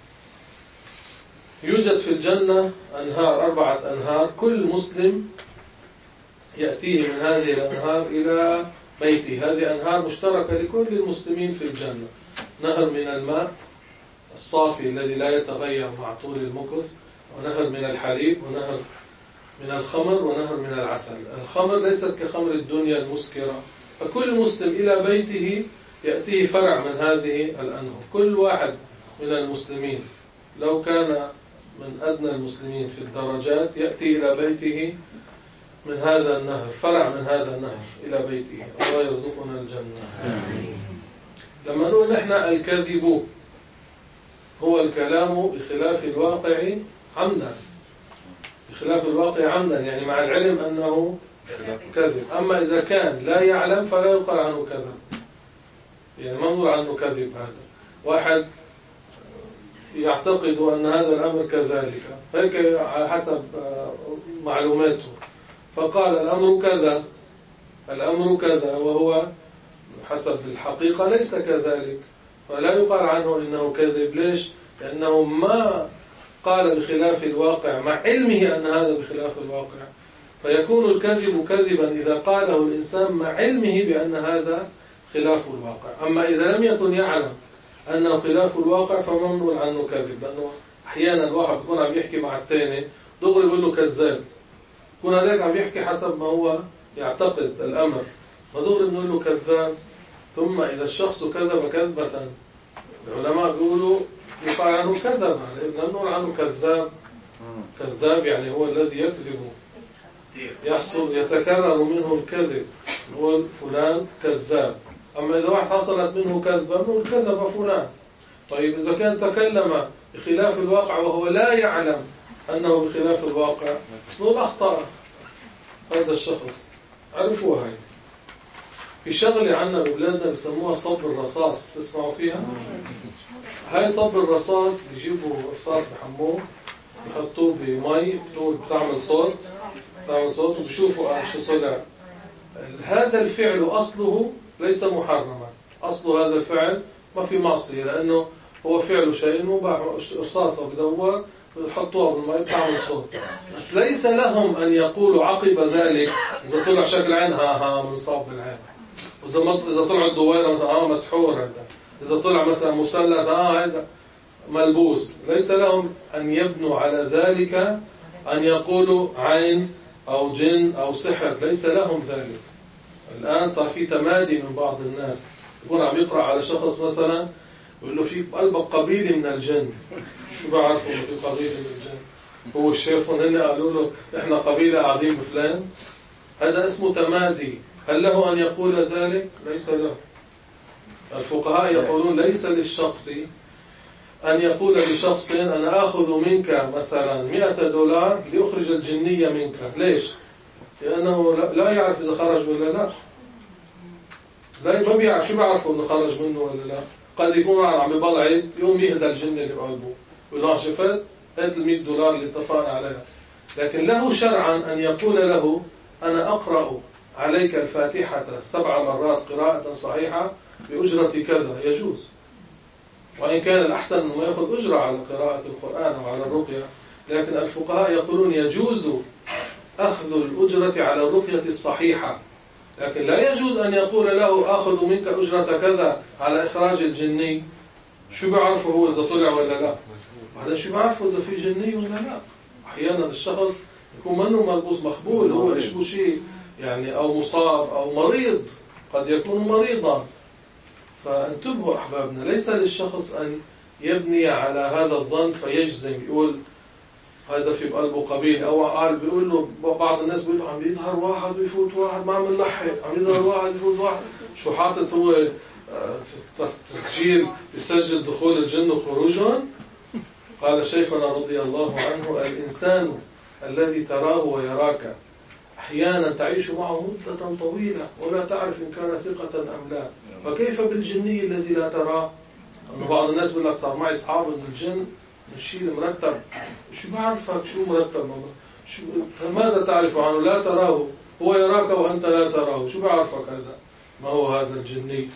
Speaker 1: يوجد في الجنة أنهار، أربعة أنهار، كل مسلم يأتيه من هذه الأنهار إلى بيته. هذه أنهار مشتركة لكل المسلمين في الجنة. نهر من الماء الصافي الذي لا يتغير مع طول المكث، ونهر من الحليب، ونهر من الخمر، ونهر من العسل. الخمر ليست كخمر الدنيا المسكرة. فكل مسلم إلى بيته يأتيه فرع من هذه الأنهار. كل واحد من المسلمين لو كان من أدنى المسلمين في الدرجات يأتي إلى بيته من هذا النهر، فرع من هذا النهر إلى بيته. الله يرزقنا الجنة. لما نقول نحن الكذب هو الكلام بخلاف الواقع عمدا، بخلاف الواقع عمدا يعني مع العلم أنه كذب. أما إذا كان لا يعلم فلا يقال عنه كذب، يعني ما نقول عنه كذب. هذا واحد يعتقد أن هذا الأمر كذلك هيك على حسب معلوماته، فقال الأمر كذا، الأمر كذا، وهو حسب الحقيقة ليس كذلك، فلا يقال عنه إنه كذب. ليش؟ لأنه ما قال بخلاف الواقع مع علمه أن هذا بخلاف الواقع. فيكون الكذب كذبا إذا قاله الإنسان مع علمه بأن هذا خلاف الواقع. أما إذا لم يكن يعلم أنه خلاف الواقع فما نقول عنه كذب، لأنه أحيانا الواحد يكون عم يحكي مع الثاني دغري يقول له كذاب، يكون هذاك عم يحكي حسب ما هو يعتقد الأمر، فدغري بنقول له كذاب. ثم إذا الشخص كذب كذبة العلماء بيقولوا يقال عنه كذب، لا نقول عنه كذاب. كذاب يعني هو الذي يكذب، يحصل يتكرر منه الكذب، نقول فلان كذاب. أما إذا واحد حصلت منه كذبة نقول كذب فلان. طيب إذا كان تكلم بخلاف الواقع وهو لا يعلم أنه بخلاف الواقع نقول أخطأ هذا الشخص. عرفوها هاي في شغلة عنا ببلادنا بسموها صب الرصاص، تسمعوا فيها؟ هاي صب الرصاص بيجيبوا رصاص بحموه بحطوه بمي بتعمل صوت بتعمل صوت وبيشوفوا شو صنع. هذا الفعل أصله ليس محرما، أصل هذا الفعل ما في معصية، لأنه هو فعل شيء مباح. رصاصة بدور يحطوها بالماء بتعمل صوت، بس ليس لهم أن يقولوا عقب ذلك إذا طلع شكل عين ها ها من صاب العين، وإذا إذا طلع الدويرة مثلا ها مسحور هذا، إذا طلع مثلا مثلث ها هذا ملبوس. ليس لهم أن يبنوا على ذلك أن يقولوا عين أو جن أو سحر، ليس لهم ذلك. الآن صار في تمادي من بعض الناس، يكون عم يقرأ على شخص مثلا يقول له في قلبك قبيلة من الجن. شو بعرفوا إنه في قبيلة من الجن؟ هو شافهم هن قالوا له إحنا قبيلة قاعدين بفلان. هذا اسمه تمادي. هل له أن يقول ذلك؟ ليس له. الفقهاء يقولون ليس للشخص أن يقول لشخص أنا آخذ منك مثلا مئة دولار لأخرج الجنية منك. ليش؟ لأنه لا يعرف إذا خرج ولا لا. لا ما بيعرف، شو بيعرفوا إنه خرج منه ولا لا. قد يكون عم يبلع يوم يهدى الجن اللي بقلبه يقول له شفت هات المئة دولار اللي اتفقنا عليها. لكن له شرعا أن يقول له أنا أقرأ عليك الفاتحة سبع مرات قراءة صحيحة بأجرة كذا، يجوز. وإن كان الأحسن أنه يأخذ أجرة على قراءة القرآن أو على الرقية، لكن الفقهاء يقولون يجوز أخذ الأجرة على الرقية الصحيحة، لكن لا يجوز أن يقول له أخذ منك أجرة كذا على إخراج الجني. شو بيعرفه هو إذا طلع ولا لا؟ هذا شو بيعرفه إذا في جني ولا لا؟ أحيانا الشخص يكون منه ملبوس مخبول، هو يشبه شيء يعني، أو مصاب أو مريض، قد يكون مريضا. فانتبهوا أحبابنا، ليس للشخص أن يبني على هذا الظن فيجزم يقول هذا في قلبه قبيل، أو قال بيقول له بعض الناس بيقول له عم يظهر واحد ويفوت واحد، ما عم نلحق، عم يظهر واحد يفوت واحد. شو حاطط هو تسجيل يسجل دخول الجن وخروجهم؟ قال شيخنا رضي الله عنه الإنسان الذي تراه ويراك أحيانا تعيش معه مدة طويلة ولا تعرف إن كان ثقة أم لا، فكيف بالجني الذي لا تراه؟ أنه بعض الناس بيقول لك صار معي أصحاب من الجن الشيء مرتب. شو بعرفك شو مرتب؟ شو ماذا تعرف عنه؟ لا تراه هو يراك وأنت لا تراه، شو بعرفك هذا؟ ما هو هذا الجني؟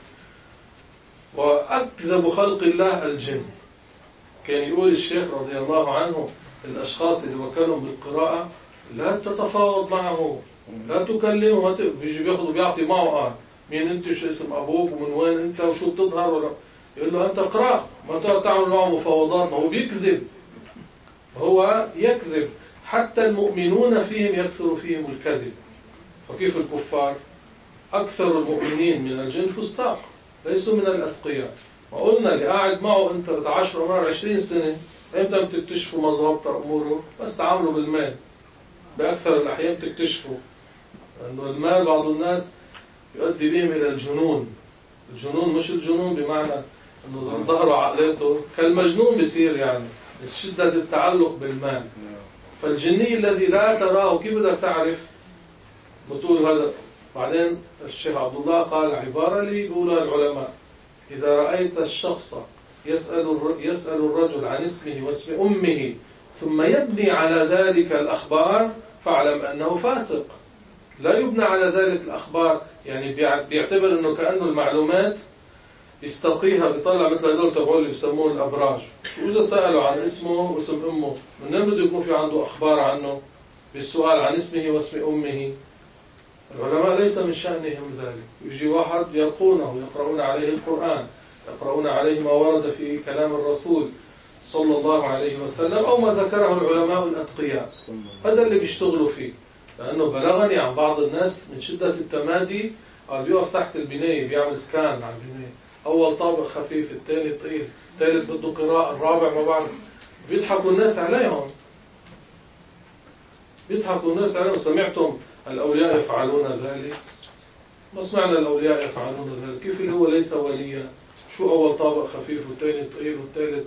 Speaker 1: وأكذب خلق الله الجن. كان يقول الشيخ رضي الله عنه الأشخاص اللي وكلهم بالقراءة لا تتفاوض معه، لا تكلمه، بيجي بياخذ وبيعطي معه آه مين أنت وشو اسم أبوك ومن وين أنت وشو بتظهر ولا، يقول له أنت اقرأ، ما تعمل معه مفاوضات، ما هو بيكذب، هو يكذب. حتى المؤمنون فيهم يكثر فيهم الكذب، فكيف الكفار؟ أكثر المؤمنين من الجن فساق ليسوا من الأتقياء. وقلنا اللي قاعد معه أنت عشر أمار عشرين سنة، أنت بتكتشفوا مظهبت أموره، بس تعاملوا بالمال بأكثر الأحيان بتكتشفوا أنه المال بعض الناس يؤدي بهم إلى الجنون. الجنون مش الجنون بمعنى أنه ظهروا عقلته، كالمجنون بيصير يعني شدة التعلق بالمال. فالجني الذي لا تراه كيف بدك تعرف؟ بطول هذا. بعدين الشيخ عبد الله قال عبارة لي يقولها العلماء: إذا رأيت الشخص يسأل يسأل الرجل عن اسمه واسم أمه ثم يبني على ذلك الأخبار فاعلم أنه فاسق. لا يبنى على ذلك الأخبار، يعني بيعتبر أنه كأنه المعلومات يستقيها، بيطلع مثل هذول تبعوا اللي بيسموه الأبراج. وإذا سألوا عن اسمه واسم أمه من وين بده يكون في عنده أخبار عنه؟ بالسؤال عن اسمه واسم أمه. العلماء ليس من شأنهم ذلك. يجي واحد يرقونه، يقرؤون عليه القرآن، يقرؤون عليه ما ورد في كلام الرسول صلى الله عليه وسلم أو ما ذكره العلماء الأتقياء، هذا اللي بيشتغلوا فيه. لأنه بلغني عن بعض الناس من شدة التمادي قال بيقف تحت البناية بيعمل سكان على البناية، أول طابق خفيف، الثاني ثقيل، الثالث بده قراءة، الرابع ما بعرف. بيضحكوا الناس عليهم، بيضحكوا الناس عليهم. سمعتم الأولياء يفعلون ذلك؟ ما سمعنا الأولياء يفعلون ذلك. كيف اللي هو ليس وليا؟ شو أول طابق خفيف والثاني ثقيل والثالث؟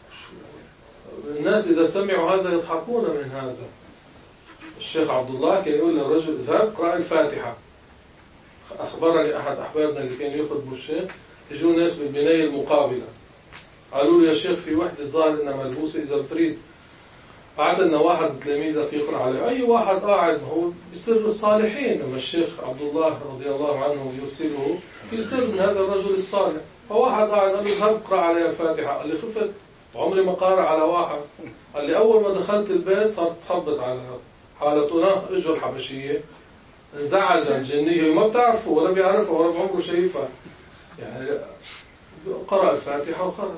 Speaker 1: الناس إذا سمعوا هذا يضحكون من هذا. الشيخ عبد الله كان يقول للرجل: اذهب اقرأ الفاتحة. أخبرني أحد أحبابنا اللي كان يخطب الشيخ، يجوا ناس من البناية المقابلة قالوا له: يا شيخ في وحدة ظاهر إنها ملبوسة، إذا بتريد بعت لنا واحد من تلاميذك يقرأ عليه. أي واحد قاعد، هو بسر الصالحين، لما الشيخ عبد الله رضي الله عنه يرسله في سر من هذا الرجل الصالح. فواحد قاعد قال له: اذهب اقرأ عليه الفاتحة. قال لي: خفت، عمري ما قارئ على واحد. قال لي: أول ما دخلت البيت صارت تخبط على حالتنا اجوا الحبشية، انزعج الجنية، ما بتعرفه ولا بيعرفه ولا بعمره شايفها، يعني قرأ الفاتحة وخرج.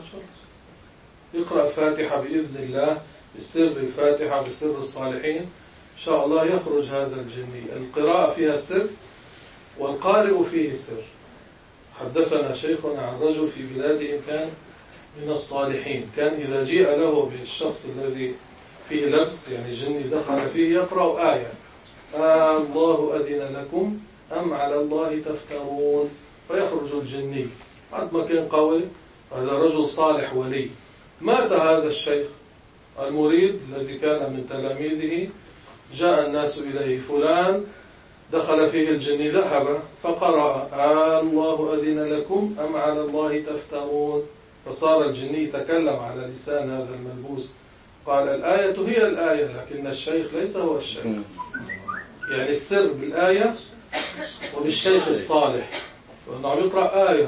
Speaker 1: يقرأ الفاتحة بإذن الله، بسر الفاتحة، بسر الصالحين، إن شاء الله يخرج هذا الجني. القراءة فيها سر والقارئ فيه سر. حدثنا شيخنا عن رجل في بلادهم كان من الصالحين، كان إذا جاء له بالشخص الذي فيه لبس، يعني جني دخل فيه، يقرأ آية: آه الله أذن لكم أم على الله تفترون، فيخرج الجني. بعد ما كان قوي، هذا رجل صالح ولي. مات هذا الشيخ المريد الذي كان من تلاميذه، جاء الناس إليه: فلان دخل فيه الجني، ذهب فقرأ: آه الله أذن لكم أم على الله تفترون. فصار الجني يتكلم على لسان هذا الملبوس، قال: الآية هي الآية لكن الشيخ ليس هو الشيخ. يعني السر بالآية وبالشيخ الصالح، وأنه عم يقرأ آية،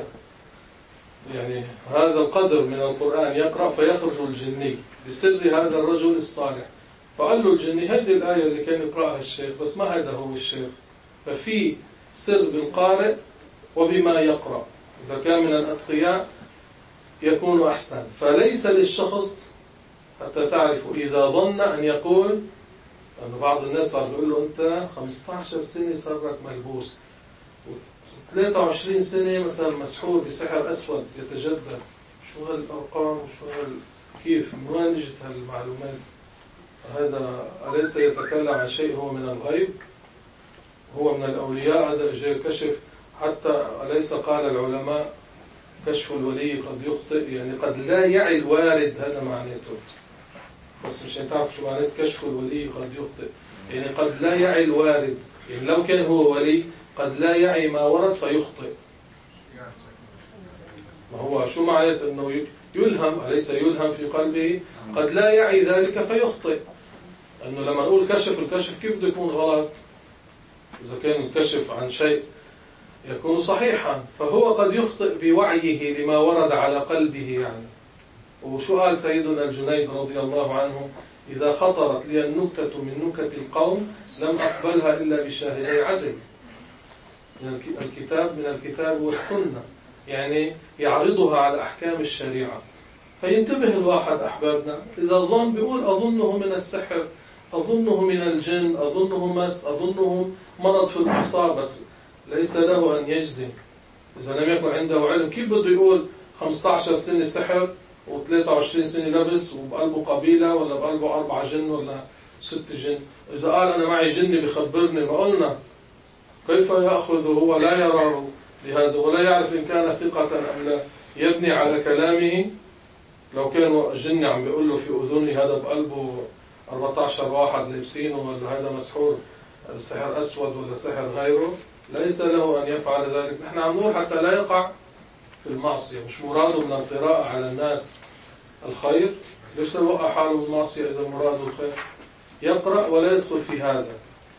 Speaker 1: يعني هذا القدر من القرآن يقرأ فيخرج الجني بسر هذا الرجل الصالح. فقال له الجني: هذه الآية اللي كان يقرأها الشيخ، بس ما هذا هو الشيخ. ففي سر بالقارئ وبما يقرأ، إذا كان من الأتقياء يكون أحسن. فليس للشخص حتى تعرفوا إذا ظن أن يقول، أن بعض الناس صار بيقول له: أنت خمسة عشر سنة صارك ملبوس، ثلاثة وعشرين سنة مثلا مسحور بسحر أسود يتجدد. شو هالأرقام وشو هال كيف من وين جت هالمعلومات؟ هذا أليس يتكلم عن شيء هو من الغيب؟ هو من الأولياء، هذا جاء كشف. حتى أليس قال العلماء: كشف الولي قد يخطئ، يعني قد لا يعي الوارد، هذا معناته. بس مش هتعرف شو معنات كشف الولي قد يخطئ، يعني قد لا يعي الوارد. يعني لو كان هو ولي قد لا يعي ما ورد فيخطئ. ما هو شو معنات انه يلهم؟ أليس يلهم في قلبه؟ قد لا يعي ذلك فيخطئ. انه لما نقول كشف، الكشف كيف بده يكون غلط؟ إذا كان الكشف عن شيء يكون صحيحا، فهو قد يخطئ بوعيه لما ورد على قلبه يعني. وشو قال سيدنا الجنيد رضي الله عنه: إذا خطرت لي النكتة من نكت القوم لم أقبلها إلا بشاهدي عدل. من الكتاب من الكتاب والسنة، يعني يعرضها على أحكام الشريعة. فينتبه الواحد أحبابنا، إذا ظن بيقول أظنه من السحر، أظنه من الجن، أظنه مس، أظنه مرض في الأعصاب، بس ليس له أن يجزم إذا لم يكن عنده علم. كيف بده يقول خمسة عشر سنة سحر وثلاثة وعشرين سنة لبس وبقلبه قبيلة ولا بقلبه أربعة جن ولا ست جن؟ إذا قال أنا معي جن بخبرني، ما قلنا كيف يأخذ هو لا يراه بهذا ولا يعرف إن كان ثقة أم لا، يبني على كلامه. لو كان جن عم بيقول له في أذني هذا بقلبه أربعة عشر واحد لابسينه ولا هذا مسحور سحر أسود ولا سحر غيره، ليس له أن يفعل ذلك. نحن عم نقول حتى لا يقع في المعصية، مش مراده من القراءة على الناس الخير. ليش يوقع حاله بالمعصية إذا مراده الخير؟ يقرأ ولا يدخل في هذا.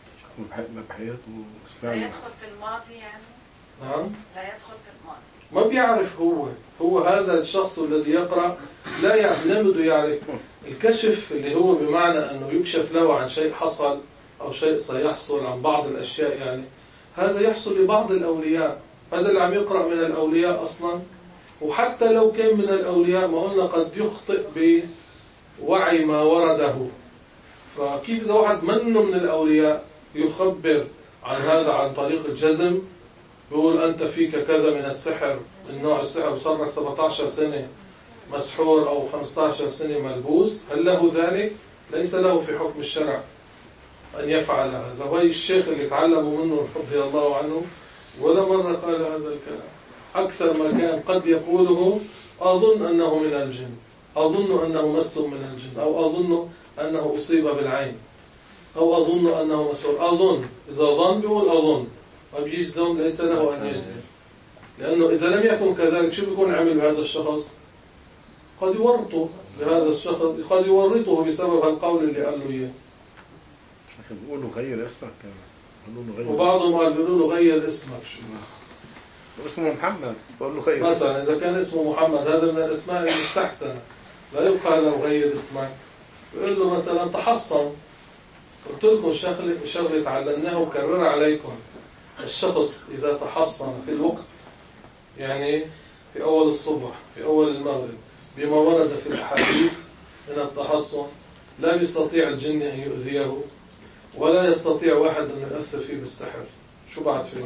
Speaker 5: لا يدخل في الماضي يعني؟
Speaker 1: نعم،
Speaker 5: لا يدخل في الماضي،
Speaker 1: ما بيعرف. هو هو هذا الشخص الذي يقرأ لا يعرف، لا بده يعرف. الكشف اللي هو بمعنى أنه يكشف له عن شيء حصل أو شيء سيحصل، عن بعض الأشياء يعني، هذا يحصل لبعض الأولياء. هذا اللي عم يقرأ من الأولياء أصلا. وحتى لو كان من الأولياء، ما قلنا قد يخطئ بوعي ما ورده. فكيف إذا واحد منه من الأولياء يخبر عن هذا عن طريق الجزم، يقول أنت فيك كذا من السحر، من نوع السحر، وصار لك سبعة عشر سنة مسحور أو خمسة عشر سنة ملبوس، هل له ذلك؟ ليس له في حكم الشرع أن يفعل هذا. وهي الشيخ اللي تعلموا منه رضي الله عنه ولا مرة قال هذا الكلام. أكثر ما كان قد يقوله أظن أنه من الجن، أظن أنه مس من الجن، أو أظن أنه أصيب بالعين، أو أظن أنه مسؤول. أظن، إذا ظن بيقول أظن، وبيجزم ليس له أن يجزم، لأنه إذا لم يكن كذلك شو بيكون عمل هذا الشخص؟ قد يورطه بهذا الشخص، قد يورطه بسبب القول اللي قال له إياه.
Speaker 6: لكن بيقولوا غير اسمك، غير.
Speaker 1: وبعضهم قال بيقولوا له غير اسمك.
Speaker 6: اسمه محمد، بقول له غير.
Speaker 1: مثلا إذا كان اسمه محمد، هذا من الأسماء المستحسنة، لا يقال له غير اسمك. يقول له مثلا تحصن. قلت لكم شغلة شغلة تعلمناها وكررها عليكم. الشخص إذا تحصن في الوقت، يعني في أول الصبح، في أول المغرب، بما ورد في الأحاديث من التحصن، لا يستطيع الجن أن يؤذيه، ولا يستطيع واحد أن يؤثر فيه بالسحر. شو بعد فيه؟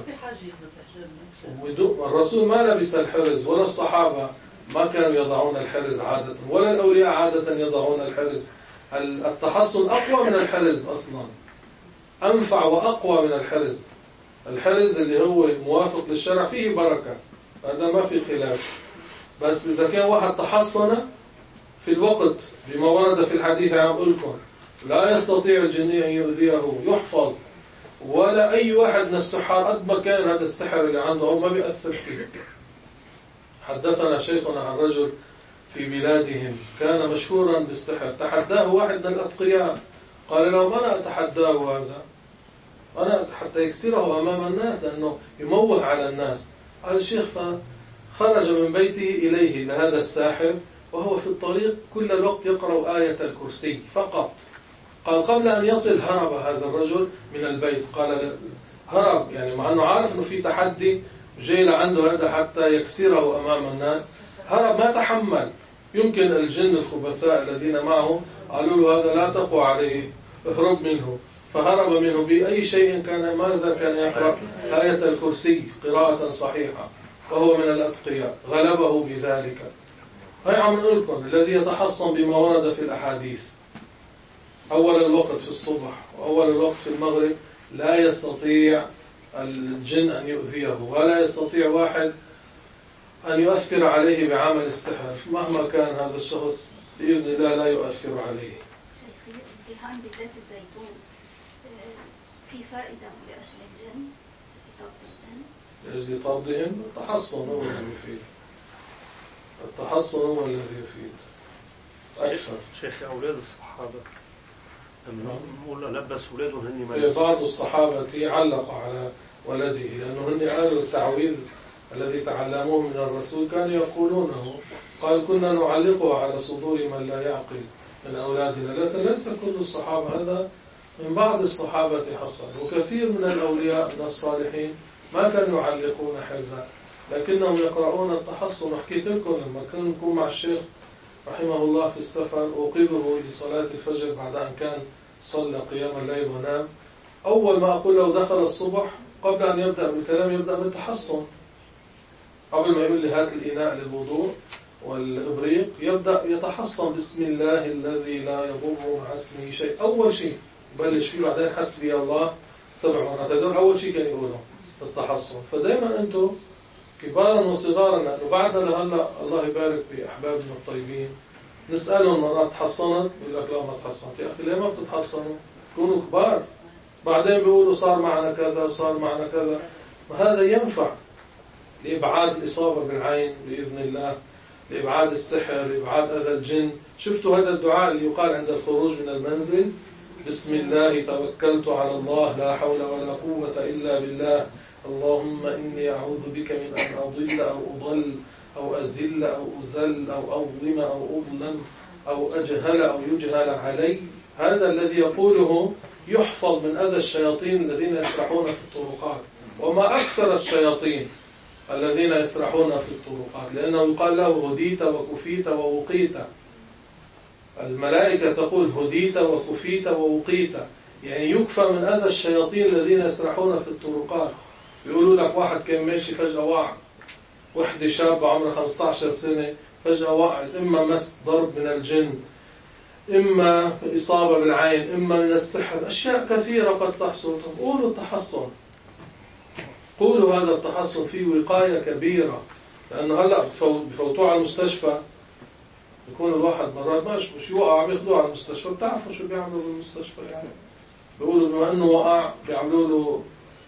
Speaker 1: الرسول ما لبس الحرز، ولا الصحابة ما كانوا يضعون الحرز عادة، ولا الأولياء عادة يضعون الحرز. التحصن أقوى من الحرز أصلا، أنفع وأقوى من الحرز. الحرز اللي هو موافق للشرع فيه بركة، هذا ما في خلاف. بس إذا كان واحد تحصن في الوقت بما ورد في الحديث عن أقولكم، لا يستطيع الجن أن يؤذيه، يحفظ، ولا أي واحد من السحار قد ما كان هذا السحر اللي عنده أو ما بيأثر فيه. حدثنا شيخنا عن رجل في بلادهم كان مشهورا بالسحر، تحداه واحد من الأتقياء، قال له أنا أتحداه هذا، أنا حتى يكسره أمام الناس لأنه يموه على الناس. قال الشيخ فخرج من بيته إليه لهذا الساحر، وهو في الطريق كل الوقت يقرأ آية الكرسي فقط. قال قبل أن يصل هرب هذا الرجل من البيت. قال هرب يعني مع أنه عارف أنه في تحدي جاي لعنده هذا حتى يكسره أمام الناس، هرب ما تحمل. يمكن الجن الخبثاء الذين معه قالوا له هذا لا تقوى عليه، اهرب منه، فهرب منه بأي شيء كان. ماذا كان يقرأ؟ آية الكرسي قراءة صحيحة، وهو من الأتقياء، غلبه بذلك. هاي عم نقول لكم الذي يتحصن بما ورد في الأحاديث أول الوقت في الصبح وأول الوقت في المغرب، لا يستطيع الجن أن يؤذيه، ولا يستطيع واحد أن يؤثر عليه بعمل السحر مهما كان هذا الشخص، بإذن الله لا يؤثر عليه.
Speaker 2: في الدهان بزيت الزيتون في فائدة لأجل الجن،
Speaker 1: لأجل طردهم. التحصن هو الذي يفيد، التحصن هو الذي يفيد أكثر.
Speaker 3: شيخ أولاد الصحابة ولا لبس ولاده هني
Speaker 1: في بعض الصحابة علق على ولده لأنه هن قالوا التعويذ الذي تعلموه من الرسول كانوا يقولونه، قال كنا نعلقه على صدور من لا يعقل من أولادنا، لكن ليس كل الصحابة، هذا من بعض الصحابة حصل. وكثير من الأولياء من الصالحين ما كانوا يعلقون حرزا لكنهم يقرؤون التحصن. حكيت لكم لما كنا نكون مع الشيخ رحمه الله في السفر أوقظه لصلاة الفجر بعد أن كان صلى قيام الليل ونام، أول ما أقول له دخل الصبح قبل أن يبدأ بالكلام يبدأ بالتحصن، قبل ما يقول لي هات الإناء للوضوء والإبريق يبدأ يتحصن بسم الله الذي لا يضر مع اسمه شيء. أول شيء بلش فيه، بعدين حسبي الله سبع مرات، هذول أول شيء كان يقوله التحصن. فدائما أنتم كبارا وصغارا، لأنه بعدها لهلا الله يبارك في أحبابنا الطيبين نسألهم مرات تحصنت؟ يقول لك لا ما تحصنت. يا أخي ليه ما بتتحصنوا؟ كونوا كبار. بعدين بيقولوا صار معنا كذا وصار معنا كذا. وهذا ينفع لإبعاد الإصابة بالعين بإذن الله، لإبعاد السحر، لإبعاد أذى الجن. شفتوا هذا الدعاء اللي يقال عند الخروج من المنزل؟ بسم الله توكلت على الله لا حول ولا قوة إلا بالله، اللهم إني أعوذ بك من أن أضل أو أضل أو أزل أو أزل أو أظلم أو أظلم أو أجهل أو يجهل علي. هذا الذي يقوله يحفظ من أذى الشياطين الذين يسرحون في الطرقات. وما أكثر الشياطين الذين يسرحون في الطرقات، لأنه يقال له هديت وكفيت ووقيت. الملائكة تقول هديت وكفيت ووقيت، يعني يكفى من أذى الشياطين الذين يسرحون في الطرقات. يقولوا لك واحد كان ماشي فجأة وقع، وحدة شابة عمرها خمسة عشر سنة فجأة وقعت، إما مس ضرب من الجن، إما إصابة بالعين، إما من السحر، أشياء كثيرة قد تحصل. قولوا التحصن، قولوا هذا التحصن فيه وقاية كبيرة. لأنه هلأ بفوتوه على المستشفى، يكون الواحد مرات مش مش يوقع بياخدوه على المستشفى. بتعرفوا شو بيعملوا بالمستشفى؟ يعني بيقولوا بما إنه وقع بيعملوا له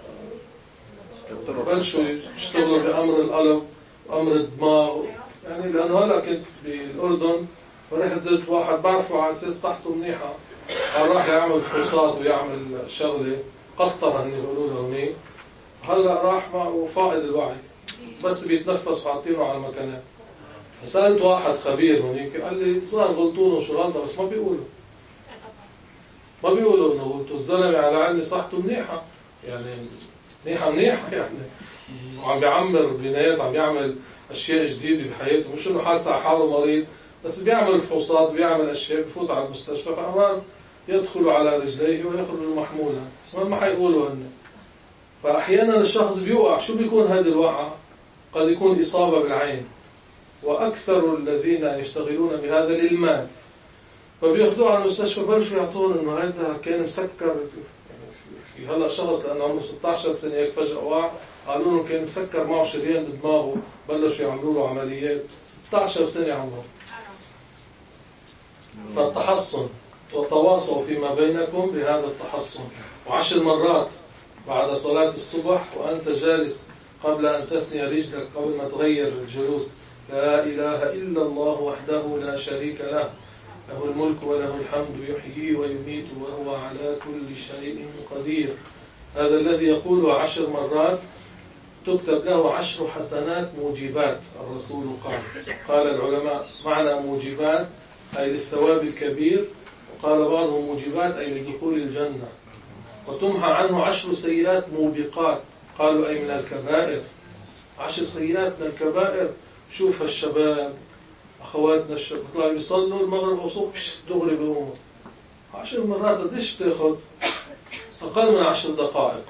Speaker 1: بلشوا يشتغلوا بأمر القلب وأمر الدماغ. يعني لأنه هلأ كنت بالأردن ورحت زرت واحد بعرفه على أساس صحته منيحة، قال راح يعمل فحوصات ويعمل شغلة قسطرة هني بيقولوا له هني. هلأ راح معه فائض الوعي بس بيتنفس وحاطينه على مكانات. سألت واحد خبير هنيك قال لي صار غلطونه وشو غلطه، بس ما بيقولوا ما بيقولوا انه غلطوا. الزلمة على علمي صحته منيحة، يعني منيحة منيحة يعني، وعم بيعمر بنايات، عم يعمل أشياء جديدة بحياته، مش إنه حاسس على حاله مريض، بس بيعمل فحوصات بيعمل أشياء، بفوت على المستشفى، فأمرار يدخلوا على رجليه ويخرجوا محمولا، بس ما حيقولوا إنه. فأحيانا الشخص بيوقع، شو بيكون هذه الوقعة؟ قد يكون إصابة بالعين، وأكثر الذين يشتغلون بهذا للمال، فبياخدوه على المستشفى بلشوا يعطون إنه هذا كان مسكر. في هلا شخص لأنه عمره ستة عشر سنة هيك فجأة وقع، قالوا له كان مسكر معه شريان بدماغه، بلشوا يعملوا له عمليات. ستة عشر سنة عمره. فالتحصن، وتواصوا فيما بينكم بهذا التحصن. وعشر مرات بعد صلاة الصبح وأنت جالس قبل أن تثني رجلك، قبل ما تغير الجلوس، لا إله إلا الله وحده لا شريك له، له الملك وله الحمد يحيي ويميت وهو على كل شيء قدير. هذا الذي يقوله عشر مرات تكتب له عشر حسنات موجبات. الرسول قال قال العلماء معنى موجبات أي للثواب الكبير، وقال بعضهم موجبات أي لدخول الجنة. وتمحى عنه عشر سيئات موبقات، قالوا أي من الكبائر. عشر سيئات من الكبائر. شوف الشباب أخواتنا الشباب طلعوا يصلوا المغرب وصبح دغري بيقوموا. عشر مرات قديش تاخذ؟ أقل من عشر دقائق،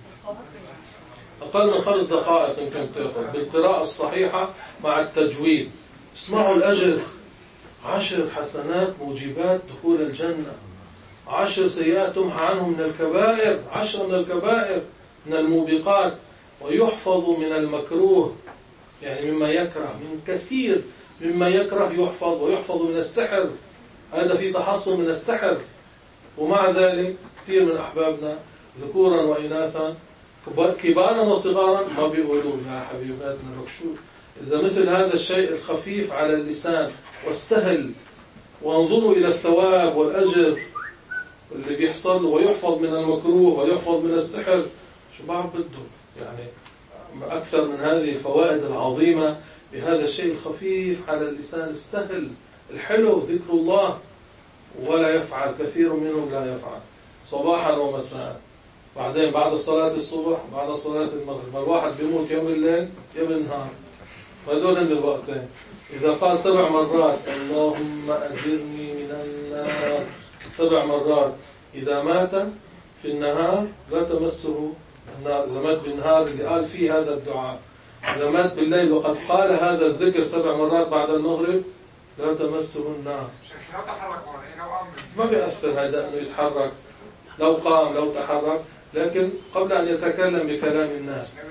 Speaker 1: أقل من خمس دقائق يمكن تاخذ بالقراءة الصحيحة مع التجويد. اسمعوا الأجر. عشر حسنات موجبات دخول الجنة، عشر سيئات تمحى عنه من الكبائر، عشر من الكبائر من الموبقات. ويحفظ من المكروه، يعني مما يكره، من كثير مما يكره يحفظ. ويحفظ من السحر، هذا في تحصن من السحر. ومع ذلك كثير من أحبابنا ذكورا وإناثا كبارا وصغارا ما بيقولوا يا حبيباتنا ركشوا. إذا مثل هذا الشيء الخفيف على اللسان والسهل، وانظروا إلى الثواب والأجر واللي بيحصل له ويحفظ من المكروه ويحفظ من السحر، شو بعرف بده يعني أكثر من هذه الفوائد العظيمة بهذا الشيء الخفيف على اللسان السهل الحلو، ذكر الله. ولا يفعل كثير منهم، لا يفعل صباحا ومساء، بعدين بعد صلاة الصبح بعد صلاة المغرب. ما الواحد بيموت يوم الليل يوم النهار، هذول هن الوقتين. إذا قال سبع مرات اللهم أجرني من النار سبع مرات، إذا مات في النهار لا تمسه النار. إذا مات بالنهار اللي قال فيه هذا الدعاء، إذا مات بالليل وقد قال هذا الذكر سبع مرات بعد المغرب لا تمسه النار. ما بيأثر هذا أنه يتحرك لو قام لو تحرك، لكن قبل أن يتكلم بكلام الناس.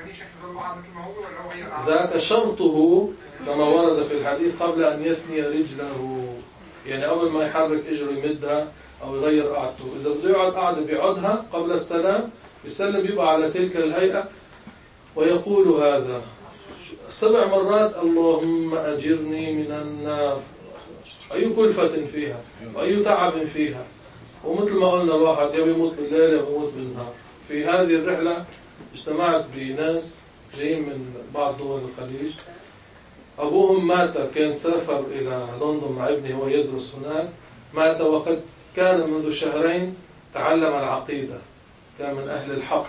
Speaker 1: ذاك شرطه كما ورد في الحديث قبل أن يثني رجله، يعني أول ما يحرك إجره يمدها أو يغير قعدته. إذا بده يقعد قعدة بيقعدها قبل السلام، يسلم يبقى على تلك الهيئة ويقول هذا سبع مرات اللهم أجرني من النار. أي كلفة فيها وأي تعب فيها. ومثل ما قلنا الواحد يا بيموت بالليل يا بيموت بالنهار. في هذه الرحلة اجتمعت بناس جايين من بعض دول الخليج، أبوهم مات، كان سافر إلى لندن مع ابنه ويدرس هناك، مات وقد كان منذ شهرين تعلم العقيدة، كان من أهل الحق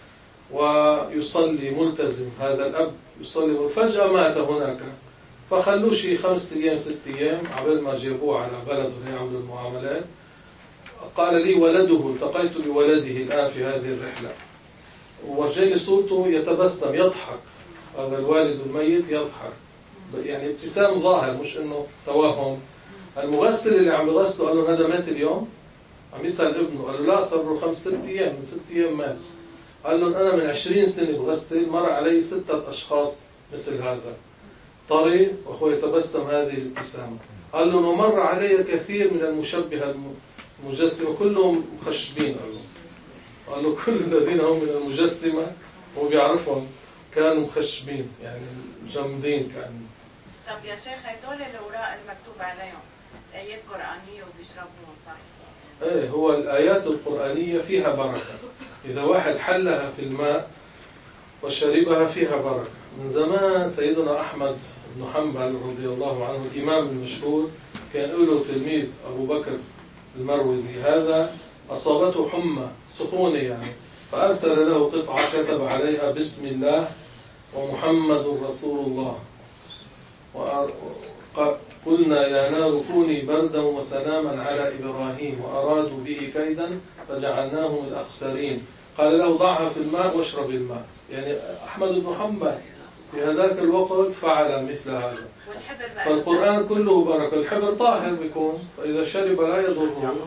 Speaker 1: ويصلي ملتزم. هذا الأب يصلي وفجأة مات هناك، فخلوه شي خمسة أيام ست أيام عبال ما جابوه على بلده ليعملوا المعاملات. قال لي ولده، التقيت بولده الآن في هذه الرحلة، وورجيني صورته يتبسم يضحك. هذا الوالد الميت يضحك، يعني ابتسام ظاهر مش انه توهم. المغسل اللي عم يغسله قال له هذا مات اليوم؟ عم يسأل ابنه، قال له لا صار له خمس ست أيام، من ست أيام مات. قال له أنا من عشرين سنة بغسل، مر علي ستة أشخاص مثل هذا طري وهو يتبسم هذه الابتسامة. قال له مر علي كثير من المشبهة المجسمة كلهم مخشبين. قال له قال له كل الذين هم من المجسمة هو بيعرفهم كانوا مخشبين، يعني جامدين كانوا.
Speaker 5: طب يا شيخ هدول الأوراق المكتوب عليهم آيات قرآنية وبيشربوهم صح؟
Speaker 1: ايه، هو الآيات القرآنية فيها بركة. إذا واحد حلها في الماء وشربها فيها بركة. من زمان سيدنا أحمد بن حنبل رضي الله عنه الإمام المشهور كان له تلميذ أبو بكر المروزي، هذا أصابته حمى سخونة يعني، فأرسل له قطعة كتب عليها بسم الله ومحمد رسول الله، وقلنا يا نار كوني بردا وسلاما على إبراهيم وأرادوا به كيدا فجعلناهم الأخسرين. قال له ضعها في الماء واشرب الماء. يعني أحمد بن حنبل في هذاك الوقت فعل مثل هذا. فالقرآن كله بركة. الحبر طاهر بيكون، فإذا شرب لا يضره.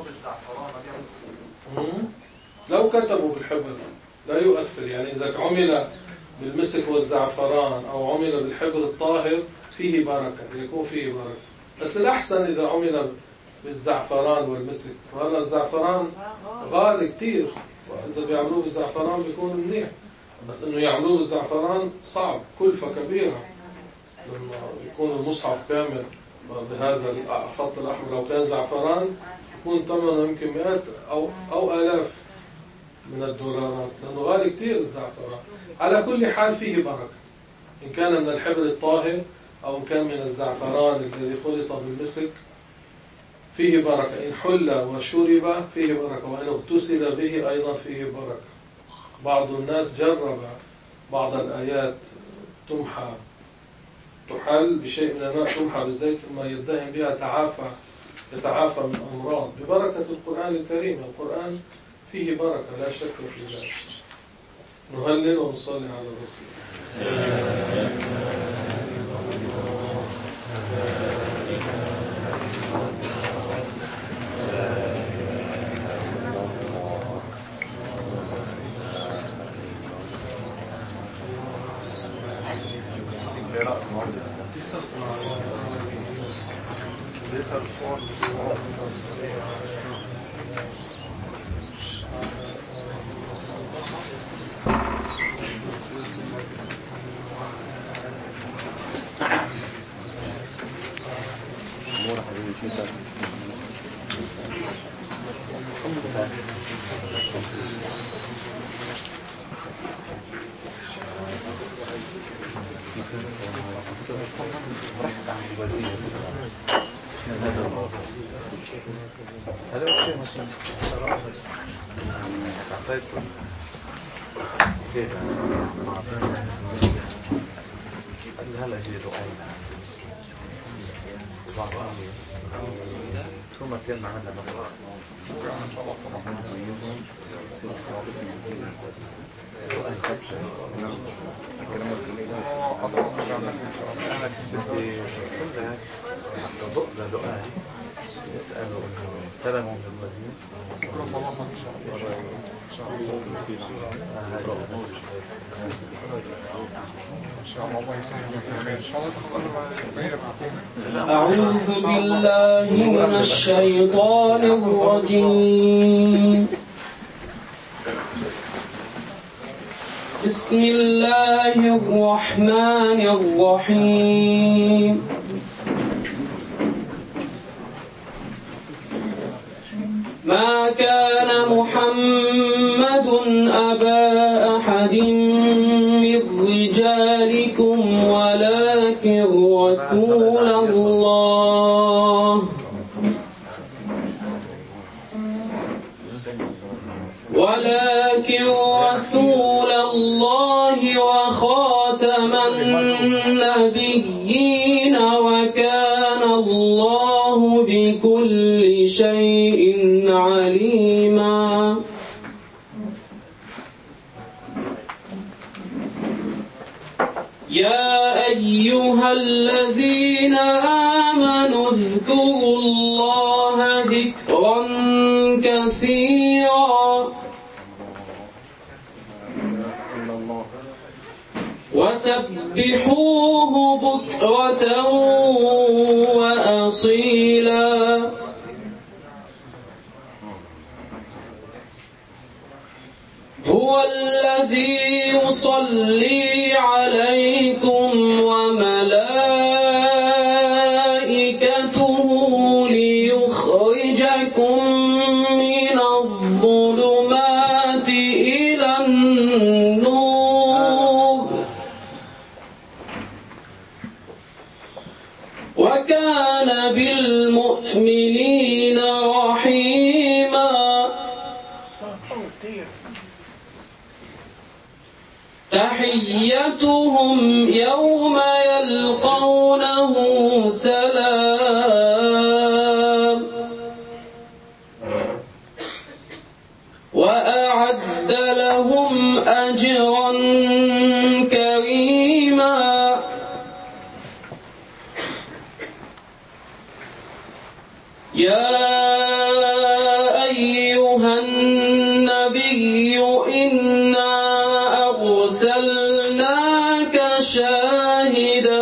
Speaker 1: لو كتبوا بالحبر لا يؤثر، يعني إذا عمل بالمسك والزعفران أو عمل بالحبر الطاهر فيه بركة، يكون فيه بركة. بس الأحسن إذا عمل بالزعفران والمسك، وهذا الزعفران غالي كتير، وإذا بيعملوه بالزعفران بيكون منيح، بس إنه يعملوه بالزعفران صعب، كلفة كبيرة. لما يكون المصحف كامل بهذا الخط الأحمر لو كان زعفران يكون ثمنه يمكن مئات أو أو آلاف من الدولارات، لأنه غالي كتير الزعفران. على كل حال فيه بركة، إن كان من الحبر الطاهر أو إن كان من الزعفران الذي خلط بالمسك فيه بركة. إن حل وشرب فيه بركة، وإن اغتسل به أيضا فيه بركة. بعض الناس جرب بعض الآيات تمحى، تحل بشيء من الماء، تمحى بالزيت ثم يدهن بها تعافى يتعافى من أمراض ببركة القرآن الكريم. القرآن فيه بركة لا شك في ذلك. نهلل ونصلي على الرسول.
Speaker 4: الحمد هلا هي دعاء شو ما كان معنا دعاء يسألوا سلام من الوزير
Speaker 7: أعوذ بالله من الشيطان الرجيم. بسم الله الرحمن الرحيم. ما كان محمد أبا أحد من رجالكم ولكن رسول الله ولكن رسول الله وخاتم النبيين وكان الله بكل شيء عليما. يا أيها الذين آمنوا اذكروا الله ذكرا كثيرا وسبحوه بكرة وأصيلا. هو الذي يصلي عليكم وملائكته ليخرجكم من الظلمات إلى النور وكان بالمؤمنين رحيما. تحيتهم يوم يلقونه سلام وأعد لهم أجرا كريما. يا أيها النبي إنا أرسلناك شاهدا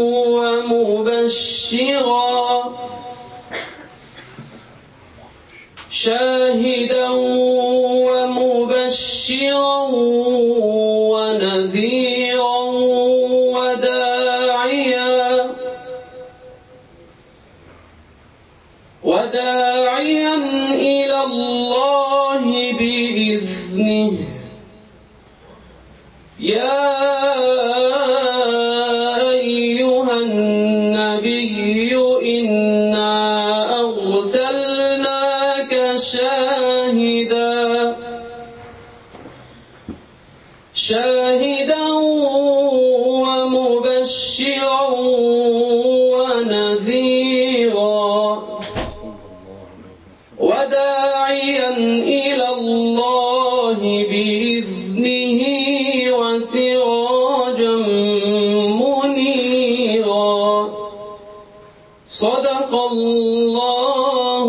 Speaker 7: ومبشرا شاهدا ومبشرا ونذيرا وداعيا وداعيا إلى الله بإذنه. يا أيها النبي إنا أرسلناك شاهدا شاهدا ومبشرا ونذيرا وداعيا إلى الله بإذنه وسراجا منيرا. صدق الله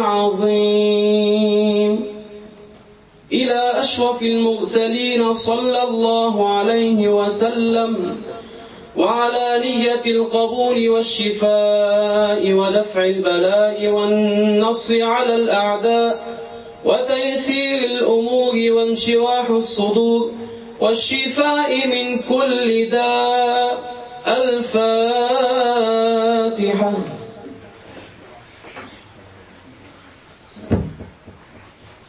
Speaker 7: العظيم. إلى أشرف المرسلين صلى الله عليه وسلم وعلى نية القبول والشفاء ودفع البلاء والنصر على الأعداء وتيسير الأمور وانشراح الصدور والشفاء من كل داء. الفاتحة.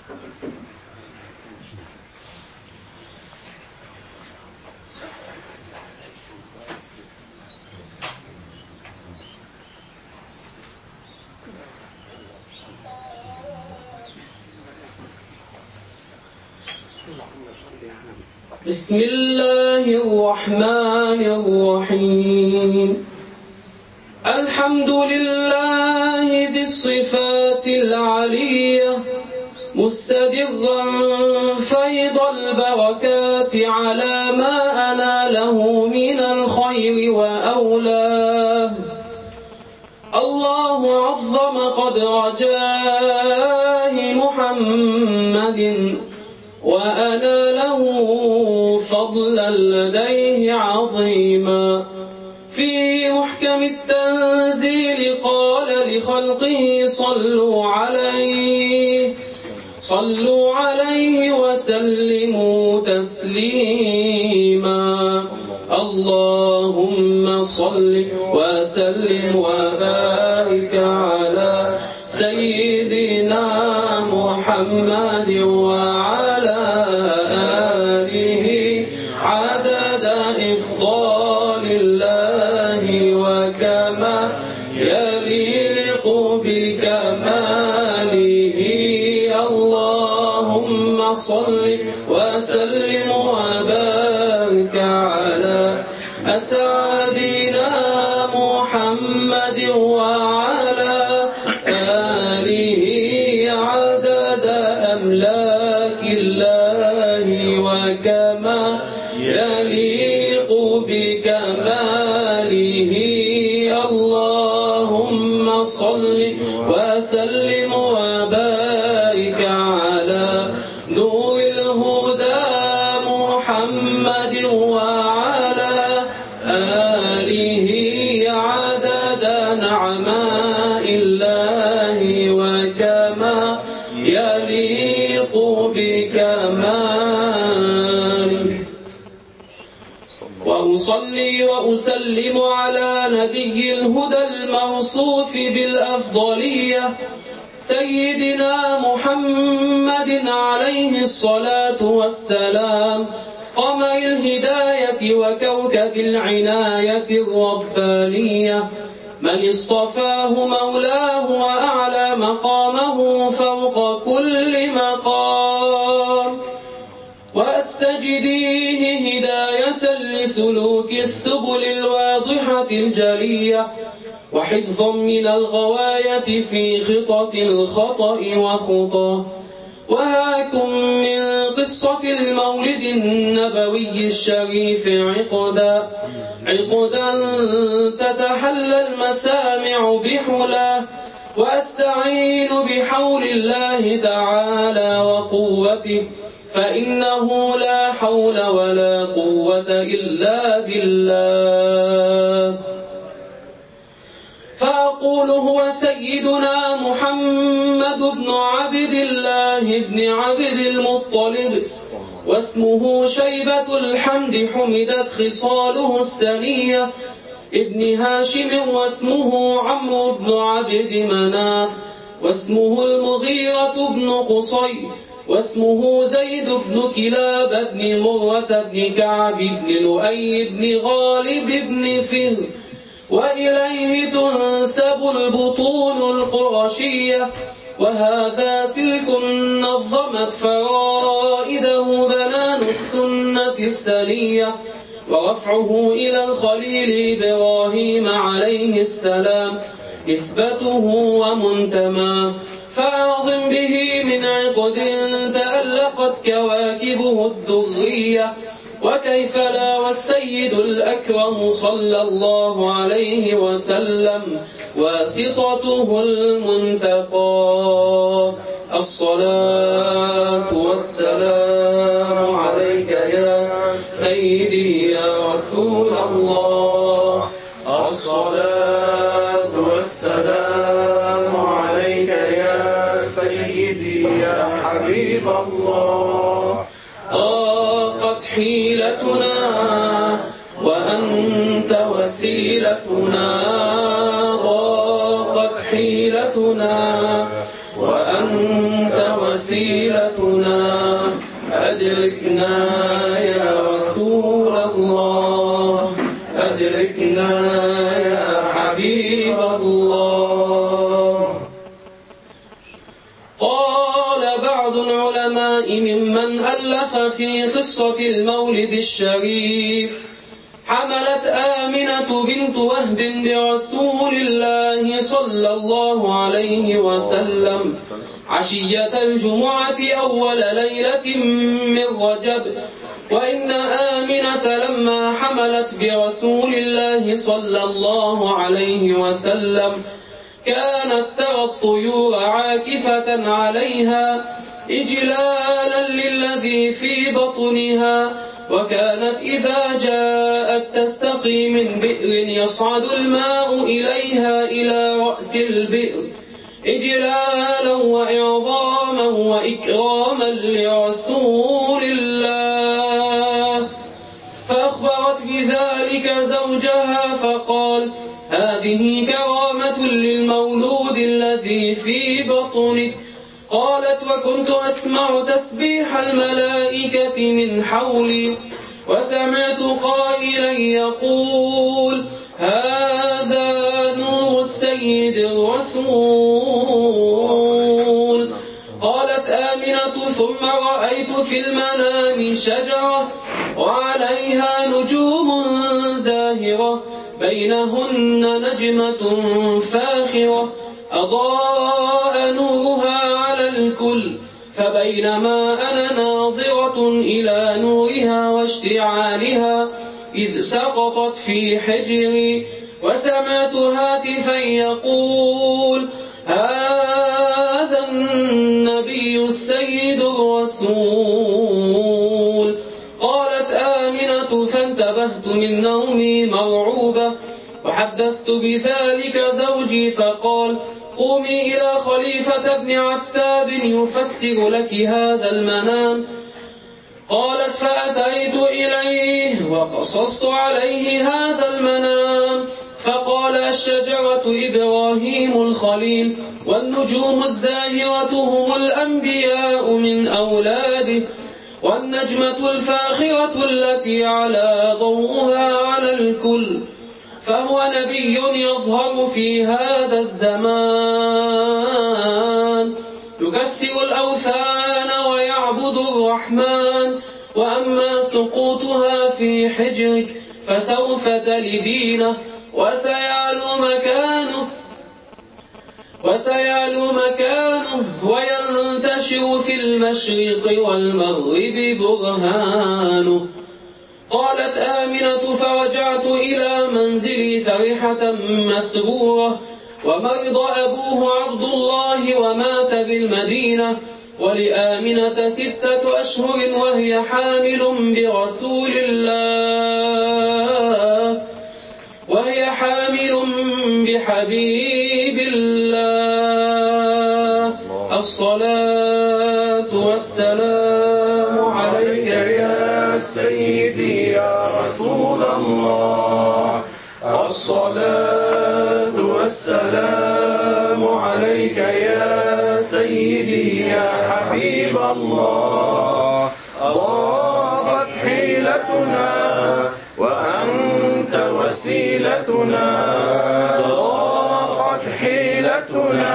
Speaker 7: بسم الله الرحمن الرحيم الحمد لله ذي الصفات العلية مستدرا فيض البركات على ما أناله من الخير وأولاه. الله عظم قدر جاه محمد وأناله فضلا لديه عظيما. في محكم التنزيل قال لخلقه صلوا عليه صلوا عليه وسلموا تسليما. اللهم صل وسلم وبارك على سيدنا محمد وعلى آله عدد إفضال الله وكما يليق بكماله. اللهم صل وسلم وبارك على أسعدنا محمد وعلى آله عدد أملاك الله وكما يليق بكماله. اللهم صل وسلم وبارك على نور الهدى محمد وعلى آله عدد نعماء الله وكما يليق بكماله. وأصلي وأسلم على نبي الهدى الموصوف بالأفضلية سيدنا محمد عليه الصلاة والسلام قمر الهداية وكوكب العناية الربانية من اصطفاه مولاه وأعلى مقامه فوق كل مقام. وأستجديه هداية لسلوك السبل الواضحة الجلية وحفظا من الغواية في خطط الخطأ وخطاه. وهاكم من قصة المولد النبوي الشريف عقدا عقدا تتحلى المسامع بحلاه. وأستعين بحول الله تعالى وقوته فإنه لا حول ولا قوة إلا بالله. فأقول هو سيدنا محمد بن عبد الله بن عبد المطلب واسمه شيبة الحمد حمدت خصاله السنية ابن هاشم واسمه عمرو بن عبد مناف واسمه المغيرة بن قصي واسمه زيد بن كلاب بن مرة بن كعب بن لؤي بن غالب بن فهر. وإليه تنسب البطون القرشية. وهذا سلك نظمت فرائده بنان السنة السنية ورفعه إلى الخليل إبراهيم عليه السلام نسبته ومنتماه. فأعظم به من عقد تألقت كواكبه الدرية. وكيف لا والسيد الأكرم صلى الله عليه وسلم واسطته المنتقى. الصلاة والسلام عليك يا سيدي يا رسول الله. الصلاة والسلام عليك يا سيدي يا حبيب الله. ضاقت حيلتنا وأنت وسيلتنا ضاقت حيلتنا وأنت وسيلتنا أدركنا يا رسول الله أدركنا يا حبيب الله. قال بعض العلماء ممن ألف في قصة المولد الشريف. حملت آمنة بنت وهب برسول الله صلى الله عليه وسلم عشية الجمعة أول ليلة من رجب. وإن آمنة لما حملت برسول الله صلى الله عليه وسلم كانت ترى الطيور عاكفة عليها إجلالا للذي في بطنها، وكانت إذا جاءت تستقي من بئر يصعد الماء إليها إلى رأس البئر إجلالا وإعظاما وإكراما لرسول الله. فأخبرت بذلك زوجها فقال: هذه كرامة للمولود الذي في بطنك. قالت: وكنت أسمع تسبيح الملائكة من حولي، وسمعت قائلا يقول: هذا نور السيد الرسول. قالت آمنة: ثم رأيت في المنام شجرة وعليها نجوم زاهرة بينهن نجمة فاخرة أضاء نورها على الكل، فبينما أنا ناظرة إلى نورها واشتعالها إذ سقطت في حجري، وسمعت هاتفا يقول: هذا النبي السيد الرسول. قالت آمنة: فانتبهت من نومي مرعوبة، وحدثت بذلك زوجي فقال: قومي إلى خليفة بن عتاب يفسر لك هذا المنام. قالت: فأتيت إليه وقصصت عليه هذا المنام، فقال: الشجرة إبراهيم الخليل، والنجوم الزاهرة هم الأنبياء من أولاده، والنجمة الفاخرة التي على ضوءها على الكل، فهو نبي يظهر في هذا الزمان يكسر الأوثان ويعبد الرحمن. وأما سقوطها في حجرك فسوف تلدينه، وسيعلو مكانه وسيعلو مكانه وينتشر في المشرق والمغرب برهانه. قالت آمنة: فرجعت إلى منزلي فرحة مسرورة، ومرض أبوه عبد الله ومات بالمدينة، ولآمنة ستة أشهر وهي حامل برسول الله وهي حامل بحبيب الله. الصلاة والسلام عليك يا
Speaker 8: سيدي يا رسول الله. الصلاة والسلام عليك يا سيدي يا حبيب الله. ضاقت حيلتنا وأنت وسيلتنا، ضاقت حيلتنا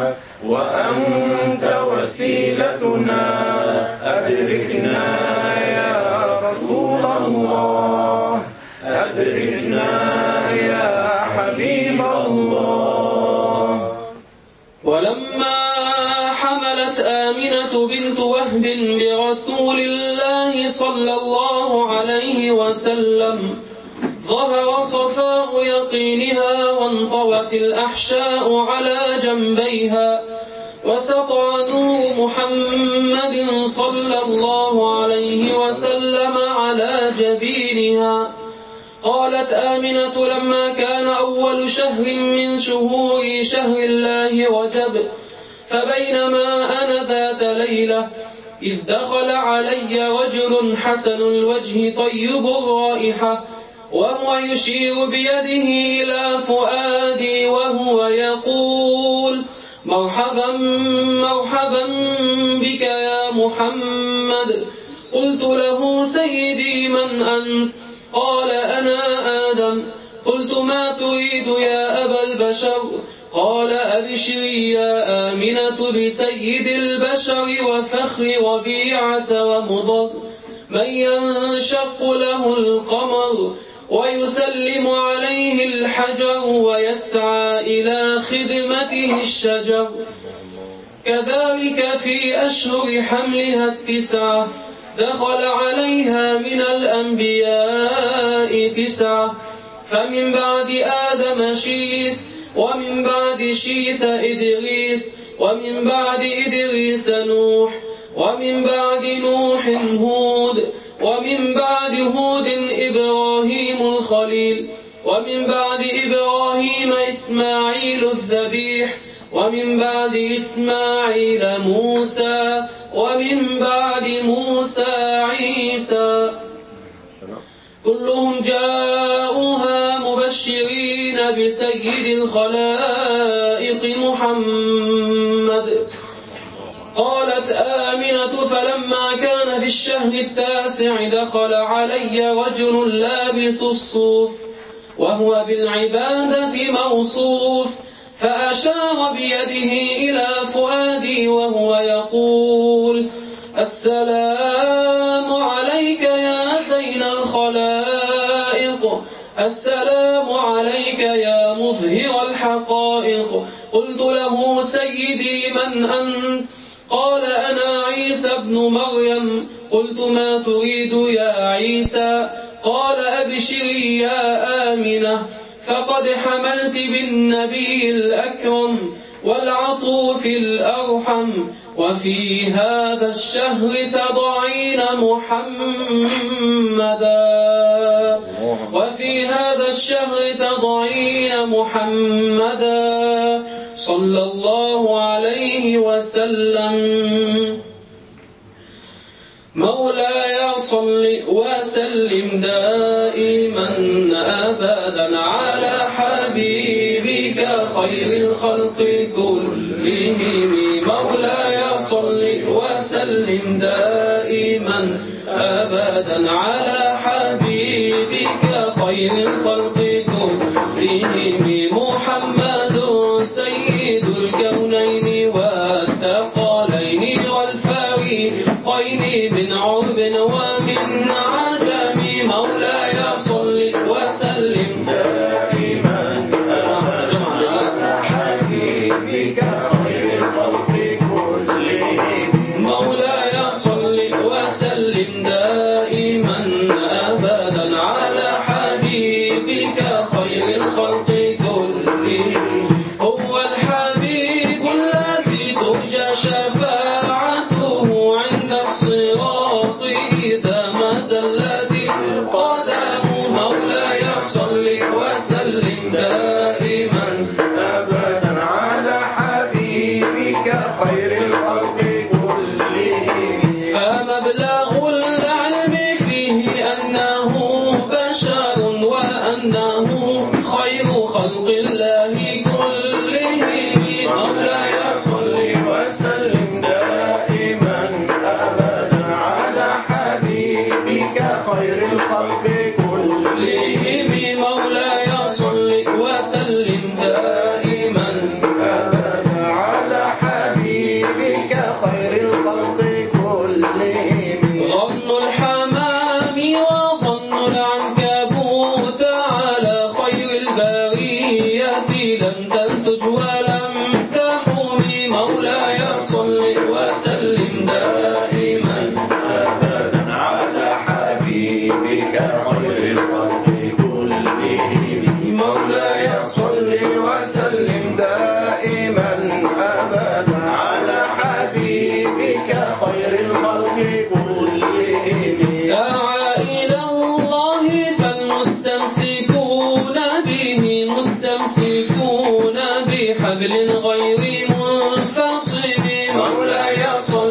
Speaker 8: وأنت وسيلتنا، أدركنا يا رسول الله، أدركنا يا حبيب الله.
Speaker 7: ولما حملت آمنة بنت وهب برسول الله صلى الله عليه وسلم ظهر صفاء يقينها، وانطوت الأحشاء على جنبيها، وسطع نور محمد صلى الله عليه وسلم على جبينها. قالت آمنة: لما كان أول شهر من شهور شهر الله رجب، فبينما أنا ذات ليلة إذ دخل علي رجل حسن الوجه طيب الرائحة، وهو يشير بيده إلى فؤادي وهو يقول: مرحبا مرحبا بك يا محمد. قلت له: سيدي من أنت؟ قال: أنا آدم. قلت: ما تريد يا أبا البشر؟ قال: أبي أبشري يا آمنة بسيد البشر وفخر ربيعة ومضر من ينشق له القمر ويسلم عليه الحجر ويسعى إلى خدمته الشجر. كذلك في أشهر حملها التسعة دخل عليها من الأنبياء تسعة، فمن بعد آدم شيث، ومن بعد شيث إدريس، ومن بعد إدريس نوح، ومن بعد نوح هود، ومن بعد هود إبراهيم الخليل، ومن بعد إبراهيم إسماعيل الذبيح، ومن بعد إسماعيل موسى، ومن بعد موسى عيسى. كلهم جاءوها مبشرين بسيد الخلائق محمد. قالت آمنة فلما كان في الشهر التاسع دخل علي رجل لابس الصوف وهو بالعبادة موصوف، فأشار بيده إلى فؤادي وهو يقول السلام عليك يا زين الخلائق، السلام عليك يا مظهر الحقائق. قلت له سيدي من أنت؟ قال أنا عيسى ابن مريم. قلت ما تريد يا عيسى؟ قال أبشري يا آمنة فقد حملت بالنبي الأكرم والعطوف الأرحم، وفي هذا الشهر تضعين محمدا، وفي هذا الشهر تضعين محمدا صلى الله عليه وسلم. مولاي صل وسلم دائما أبدا على حبيبك خير الخلق كلهم. مولاي صل وسلم دائما أبدا على حبيبك خير الخلق كلهم. محمد سيد الكونين والثقلين والفريقين من عرب ومن عجم. مولاي صل وسلم دائما على حبيبك خير الخلق كلهم. مولاي صل وسلم دائما أبدا على حبيبك خير الخلق كلهم. هو الحبيب الذي ترجى شفاعته عند الصراط إذا ما زلت القدم. مولاي صل وسلم دائما أبدا على حبيبك خير الخلق كلهم. فمبلغ العلم فيه أنه بشر وأنه خير خلق الله كلهم. مولاي صل وسلم دائما أبدا على حبيبك خير الخلق كلهم. مولاي صل وسلم دائما أبدا على حبيبك خير الخلق كلهم. ظن الحمام وظن العنكبوت على خير البرية لم تنسج ولم تحم. مولاي صل وسلم دائما أبدا على حبيبك خير الخلق كلهم. مولاي صل وسلم دائما أبدا على حبيبك خير الخلق كلهم. دعا إلى الله فالمستمسكون به مستمسكون بحبل غير منفصم. مولاي صل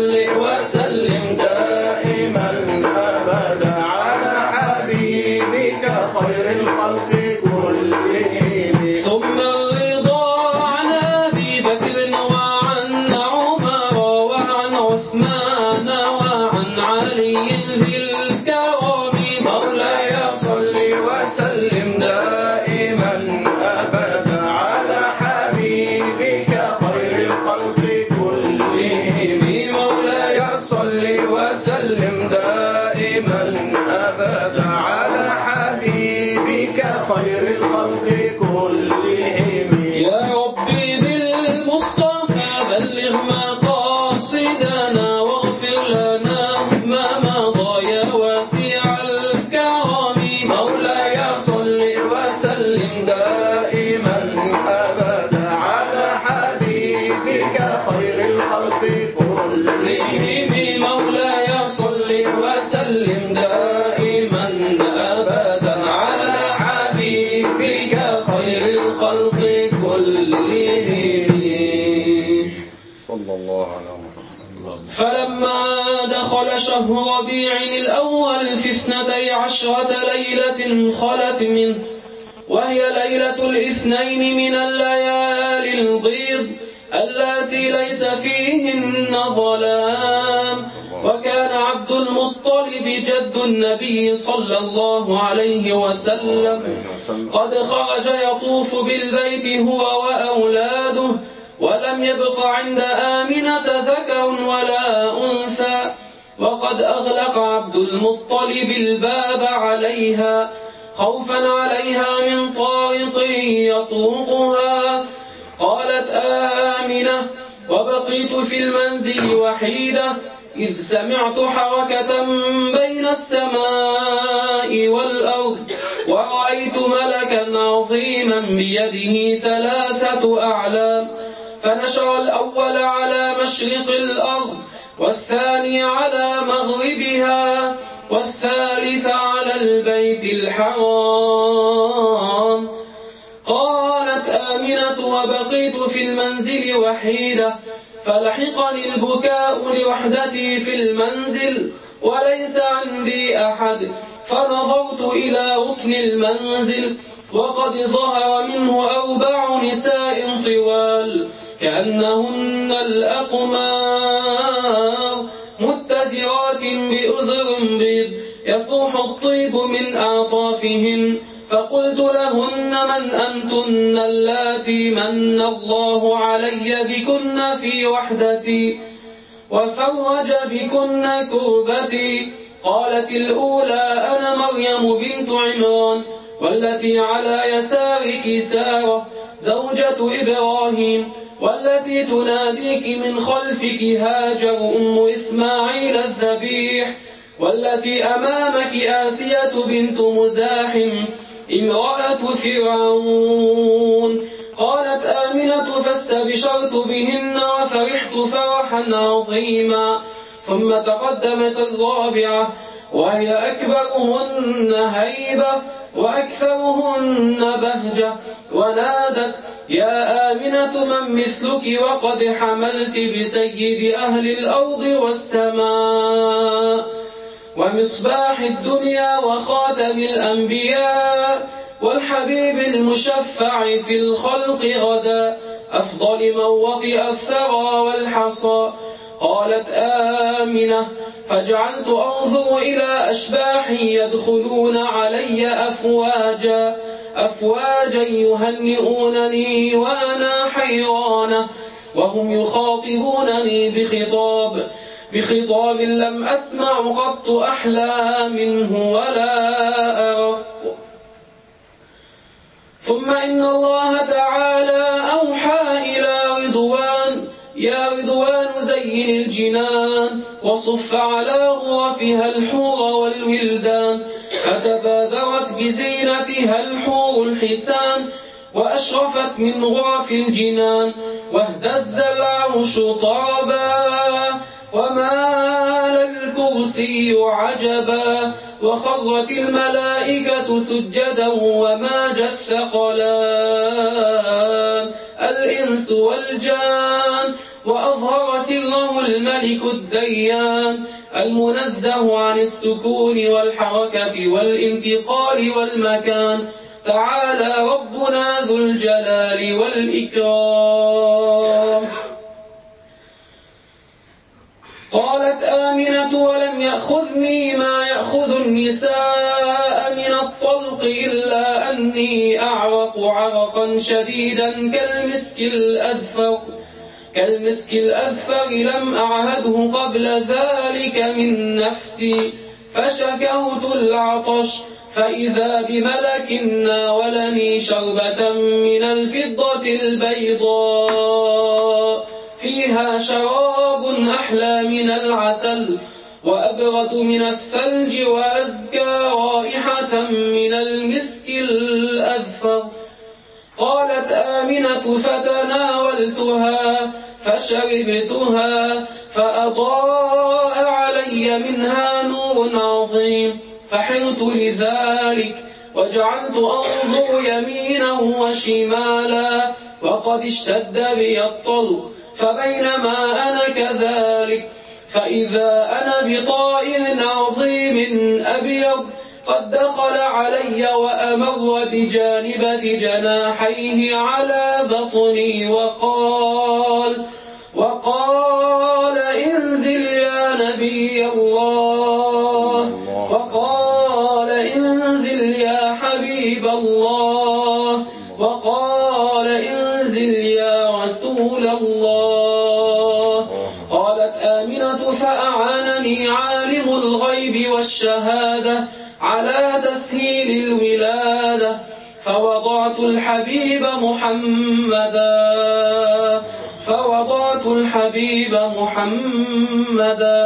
Speaker 7: كلهم مولاي صل وسلم دائما أبدا على حبيبك خير الخلق كلهم
Speaker 6: صلى الله على محمد.
Speaker 7: فلما دخل شهر ربيع الأول في اثنتي عشرة ليلة خلت منه، وهي ليلة الاثنين من الليالي البيض اللاتي ليس فيهن ظلام. وكان عبد المطلب جد النبي صلى الله عليه وسلم قد خرج يطوف بالبيت هو وأولاده، ولم يبق عند آمنة ذكر ولا أنثى، وقد أغلق عبد المطلب الباب عليها خوفا عليها من طارق يطوقها. قالت آمنة: وبقيت في المنزل وحيدة إذ سمعت حركة بين السماء والأرض، ورأيت ملكا عظيما بيده ثلاثة أعلام، فنشر الأول على مشرق الأرض، والثاني على مغربها، والثالث على البيت الحرام. قالت آمنة: وبقيت في المنزل وحيدة، فلحقني البكاء لوحدتي في المنزل وليس عندي أحد، فنظرت إلى ركن المنزل وقد ظهر منه أربع نساء طوال كأنهن الأقمار متزرات بأزر بيض يفوح الطيب من أعطافهن. فقلت لهن: من أنتن اللاتي من الله علي بكن في وحدتي وفرج بكن كربتي؟ قالت الأولى: أنا مريم بنت عمران، والتي على يسارك سارة زوجة إبراهيم، والتي تناديك من خلفك هاجر أم إسماعيل الذبيح، والتي أمامك آسية بنت مزاحم امرأة فرعون. قالت آمنة: فاستبشرت بهن وفرحت فرحا عظيما. ثم تقدمت الرابعة وهي أكبرهن هيبة وأكثرهن بهجة، ونادت: يا آمنة من مثلك وقد حملت بسيد أهل الأرض والسماء ومصباح الدنيا وخاتم الأنبياء والحبيب المشفع في الخلق غدا، أفضل من وطئ الثرى والحصى. قالت آمنة: فجعلت أنظر إلى أشباح يدخلون علي أفواجا أفواجا يهنئونني وأنا حيرانة، وهم يخاطبونني بخطاب بخطاب لم أسمع قط أحلى منه ولا أرق. ثم إن الله تعالى أوحى إلى رضوان: يا رضوان زين الجنان وصف على غرفها الحور والولدان، فتبادرت بزينتها الحور الحسان، وأشرفت من غرف الجنان، واهتز العرش طربا، ومال الكرسي عجبا، وخرت الملائكة سجدا، وماج الثقلان الإنس والجان، وأظهر سره الملك الديان المنزه عن السكون والحركة والانتقال والمكان، تعالى ربنا ذو الجلال والإكرام. قالت آمنة: ولم يأخذني ما يأخذ النساء من الطلق إلا أني أعرق عرقا شديدا كالمسك الأذفر كالمسك الأذفر لم أعهده قبل ذلك من نفسي، فشكوت العطش فإذا بملك ناولني شربة من الفضة البيضاء فيها شراب أحلى من العسل وأبرد من الثلج وأزكى رائحة من المسك الأذفر. قالت آمنة: فتناولتها فشربتها فأضاء علي منها نور عظيم، فحرت لذلك وجعلت أنظر يمينا وشمالا وقد اشتد بي الطلق، فبينما أنا كذلك فإذا أنا بطائر عظيم أبيض قد دخل علي وأمر بجانبة جناحيه على بطني وقال وقال انزل يا نبي الله، وقال انزل يا حبيب الله، وقال انزل يا رسول الله. قالت آمنة فأعانني عالم الغيب والشهادة على تسهيل الولادة، فوضعت الحبيب محمدا فوضعت الحبيب محمدا.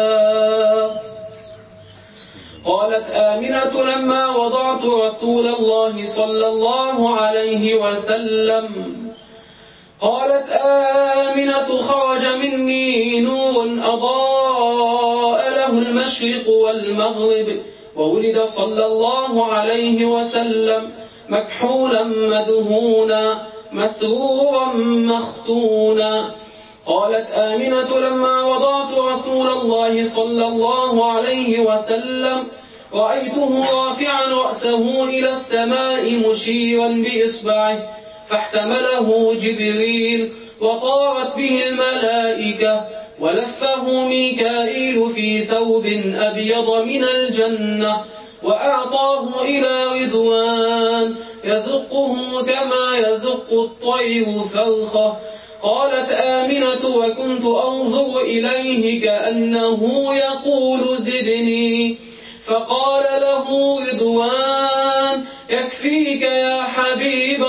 Speaker 7: قالت آمنة لما وضعت رسول الله صلى الله عليه وسلم قالت آمنة خرج مني نور أضاء له المشرق والمغرب، وولد صلى الله عليه وسلم مكحولا مدهونا مسرورا مختونا. قالت آمنة لما وضعت رسول الله صلى الله عليه وسلم رأيته رافعا رأسه إلى السماء مشيرا بإصبعه، فاحتمله جبريل وطارت به الملائكة، ولفه ميكائيل في ثوب أبيض من الجنة، وأعطاه إلى رضوان يزقه كما يزق الطير فرخه. قالت آمنة وكنت أنظر إليه كأنه يقول زدني، فقال له رضوان يكفيك يا حبيب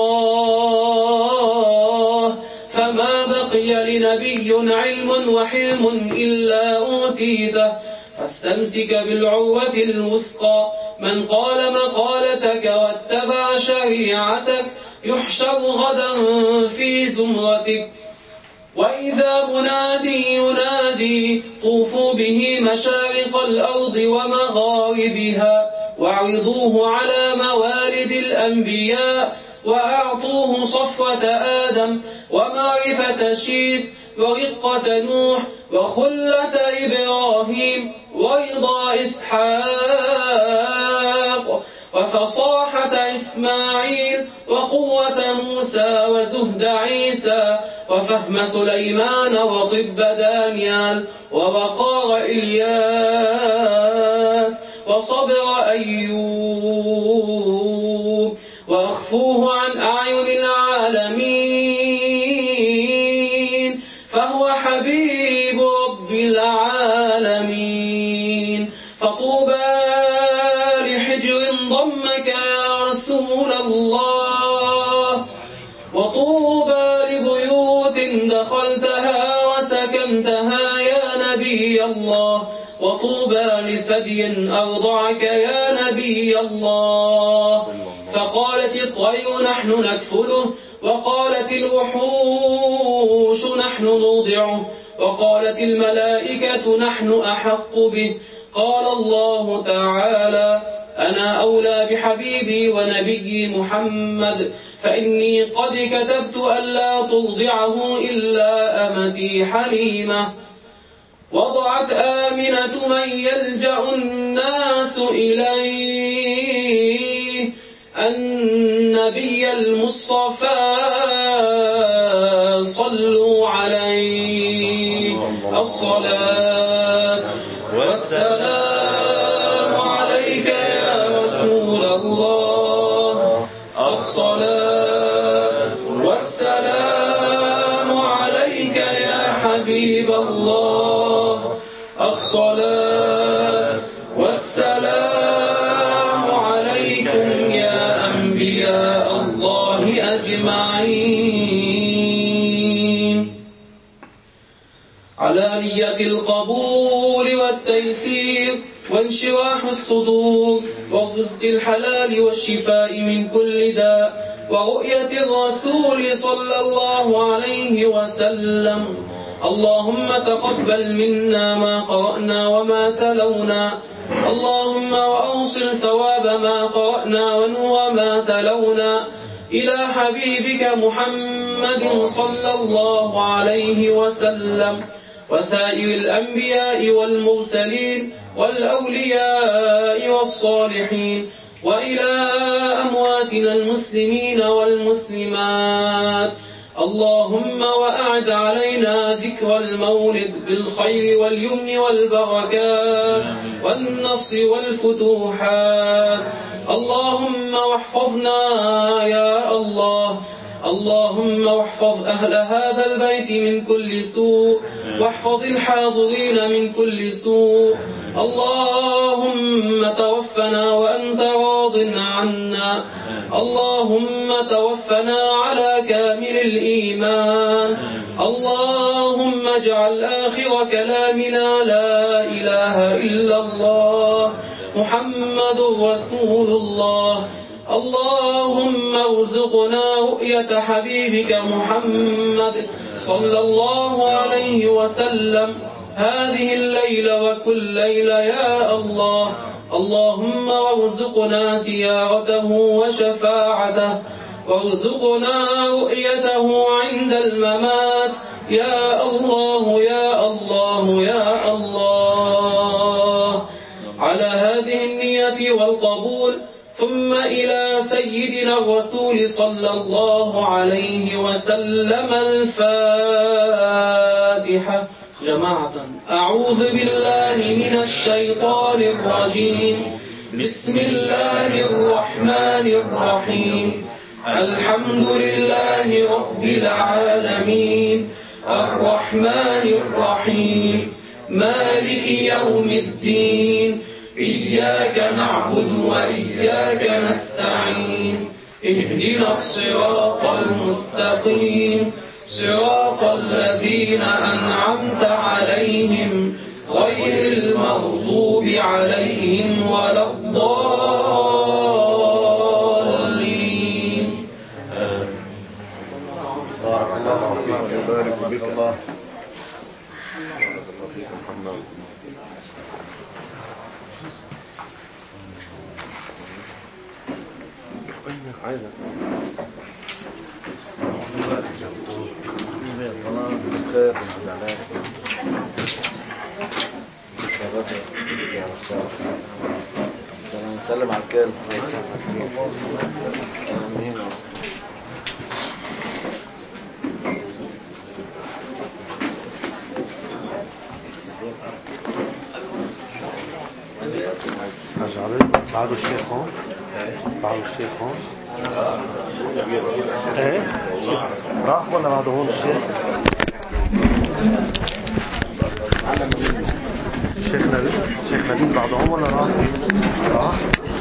Speaker 7: الله، فما بقي لنبي علم وحلم إلا أوتيته، فاستمسك بالعروة الوثقى. من قال مقالتك واتبع شريعتك يحشر غدا في زمرتك. وإذا منادي ينادي طوفوا به مشارق الأرض ومغاربها، واعرضوه على موالد الأنبياء، وأعطوه صفوة آدم ومعرفة شيث ورقة نوح وخلة إبراهيم ورضا إسحاق وفصاحة إسماعيل وقوة موسى وزهد عيسى وفهم سليمان وطب دانيال ووقار إلياس وصبر أيوب، وأخفوه عن أعين العالمين، فهو حبيب رب العالمين. فطوبى لحجر ضمك يا رسول الله، وطوبى لبيوت دخلتها وسكنتها يا نبي الله، وطوبى لثدي أرضعك يا نبي الله. فقالت الطير نحن نكفله، وقالت الوحوش نحن نوضعه، وقالت الملائكة نحن أحق به. قال الله تعالى أنا أولى بحبيبي ونبي محمد، فإني قد كتبت ألا ترضعه إلا أمتي حليمة. وضعت آمنة من يلجأ الناس إليه النبي المصطفى صلوا عليه الصلاة والسلام عليك يا رسول الله، الصلاة والسلام عليك يا حبيب الله، الصلاة والسلام عليكم يا أنبياء الله أجمعين. علانية القبول والتيسير وانشراح الصدور والرزق الحلال والشفاء من كل داء ورؤية الرسول صلى الله عليه وسلم. اللهم تقبل منا ما قرأنا وما تلونا، اللهم وأوصل ثواب ما قرأنا وما تلونا إلى حبيبك محمد صلى الله عليه وسلم وسائر الأنبياء والمرسلين والأولياء والصالحين، وإلى أمواتنا المسلمين والمسلمات. اللهم وأعد علينا ذكر المولد بالخير واليمن والبركات والنصر والفتوحات. اللهم واحفظنا يا الله، اللهم واحفظ أهل هذا البيت من كل سوء، واحفظ الحاضرين من كل سوء. اللهم توفنا وأنت راض عنا، اللهم توفنا على كامل الإيمان. اللهم اجعل آخر كلامنا لا إله إلا الله محمد رسول الله. اللهم ارزقنا رؤية حبيبك محمد صلى الله عليه وسلم هذه الليلة وكل ليلة يا الله. اللهم وارزقنا زيارته وشفاعته، وارزقنا رؤيته عند الممات يا الله يا الله يا الله. على هذه النية والقبول، ثم إلى سيدنا الرسول صلى الله عليه وسلم الفاتحة جماعة. أعوذ بالله من الشيطان الرجيم. بسم الله الرحمن الرحيم. الحمد لله رب العالمين، الرحمن الرحيم، مالك يوم الدين. إياك نعبد وإياك نستعين. اهدنا الصراط المستقيم، صراط الذين أنعمت عليهم غير المغضوب عليهم ولا الضالين.
Speaker 4: بارك الله فيك وبارك بك الله. عايزة السلام سلم على الكل.
Speaker 9: بعده الشيخ هون، بعده الشيخ هون. ايه راح ولا بعده هون الشيخ؟ الشيخ نبيل، الشيخ نبيل بعده هون ولا راح؟ راح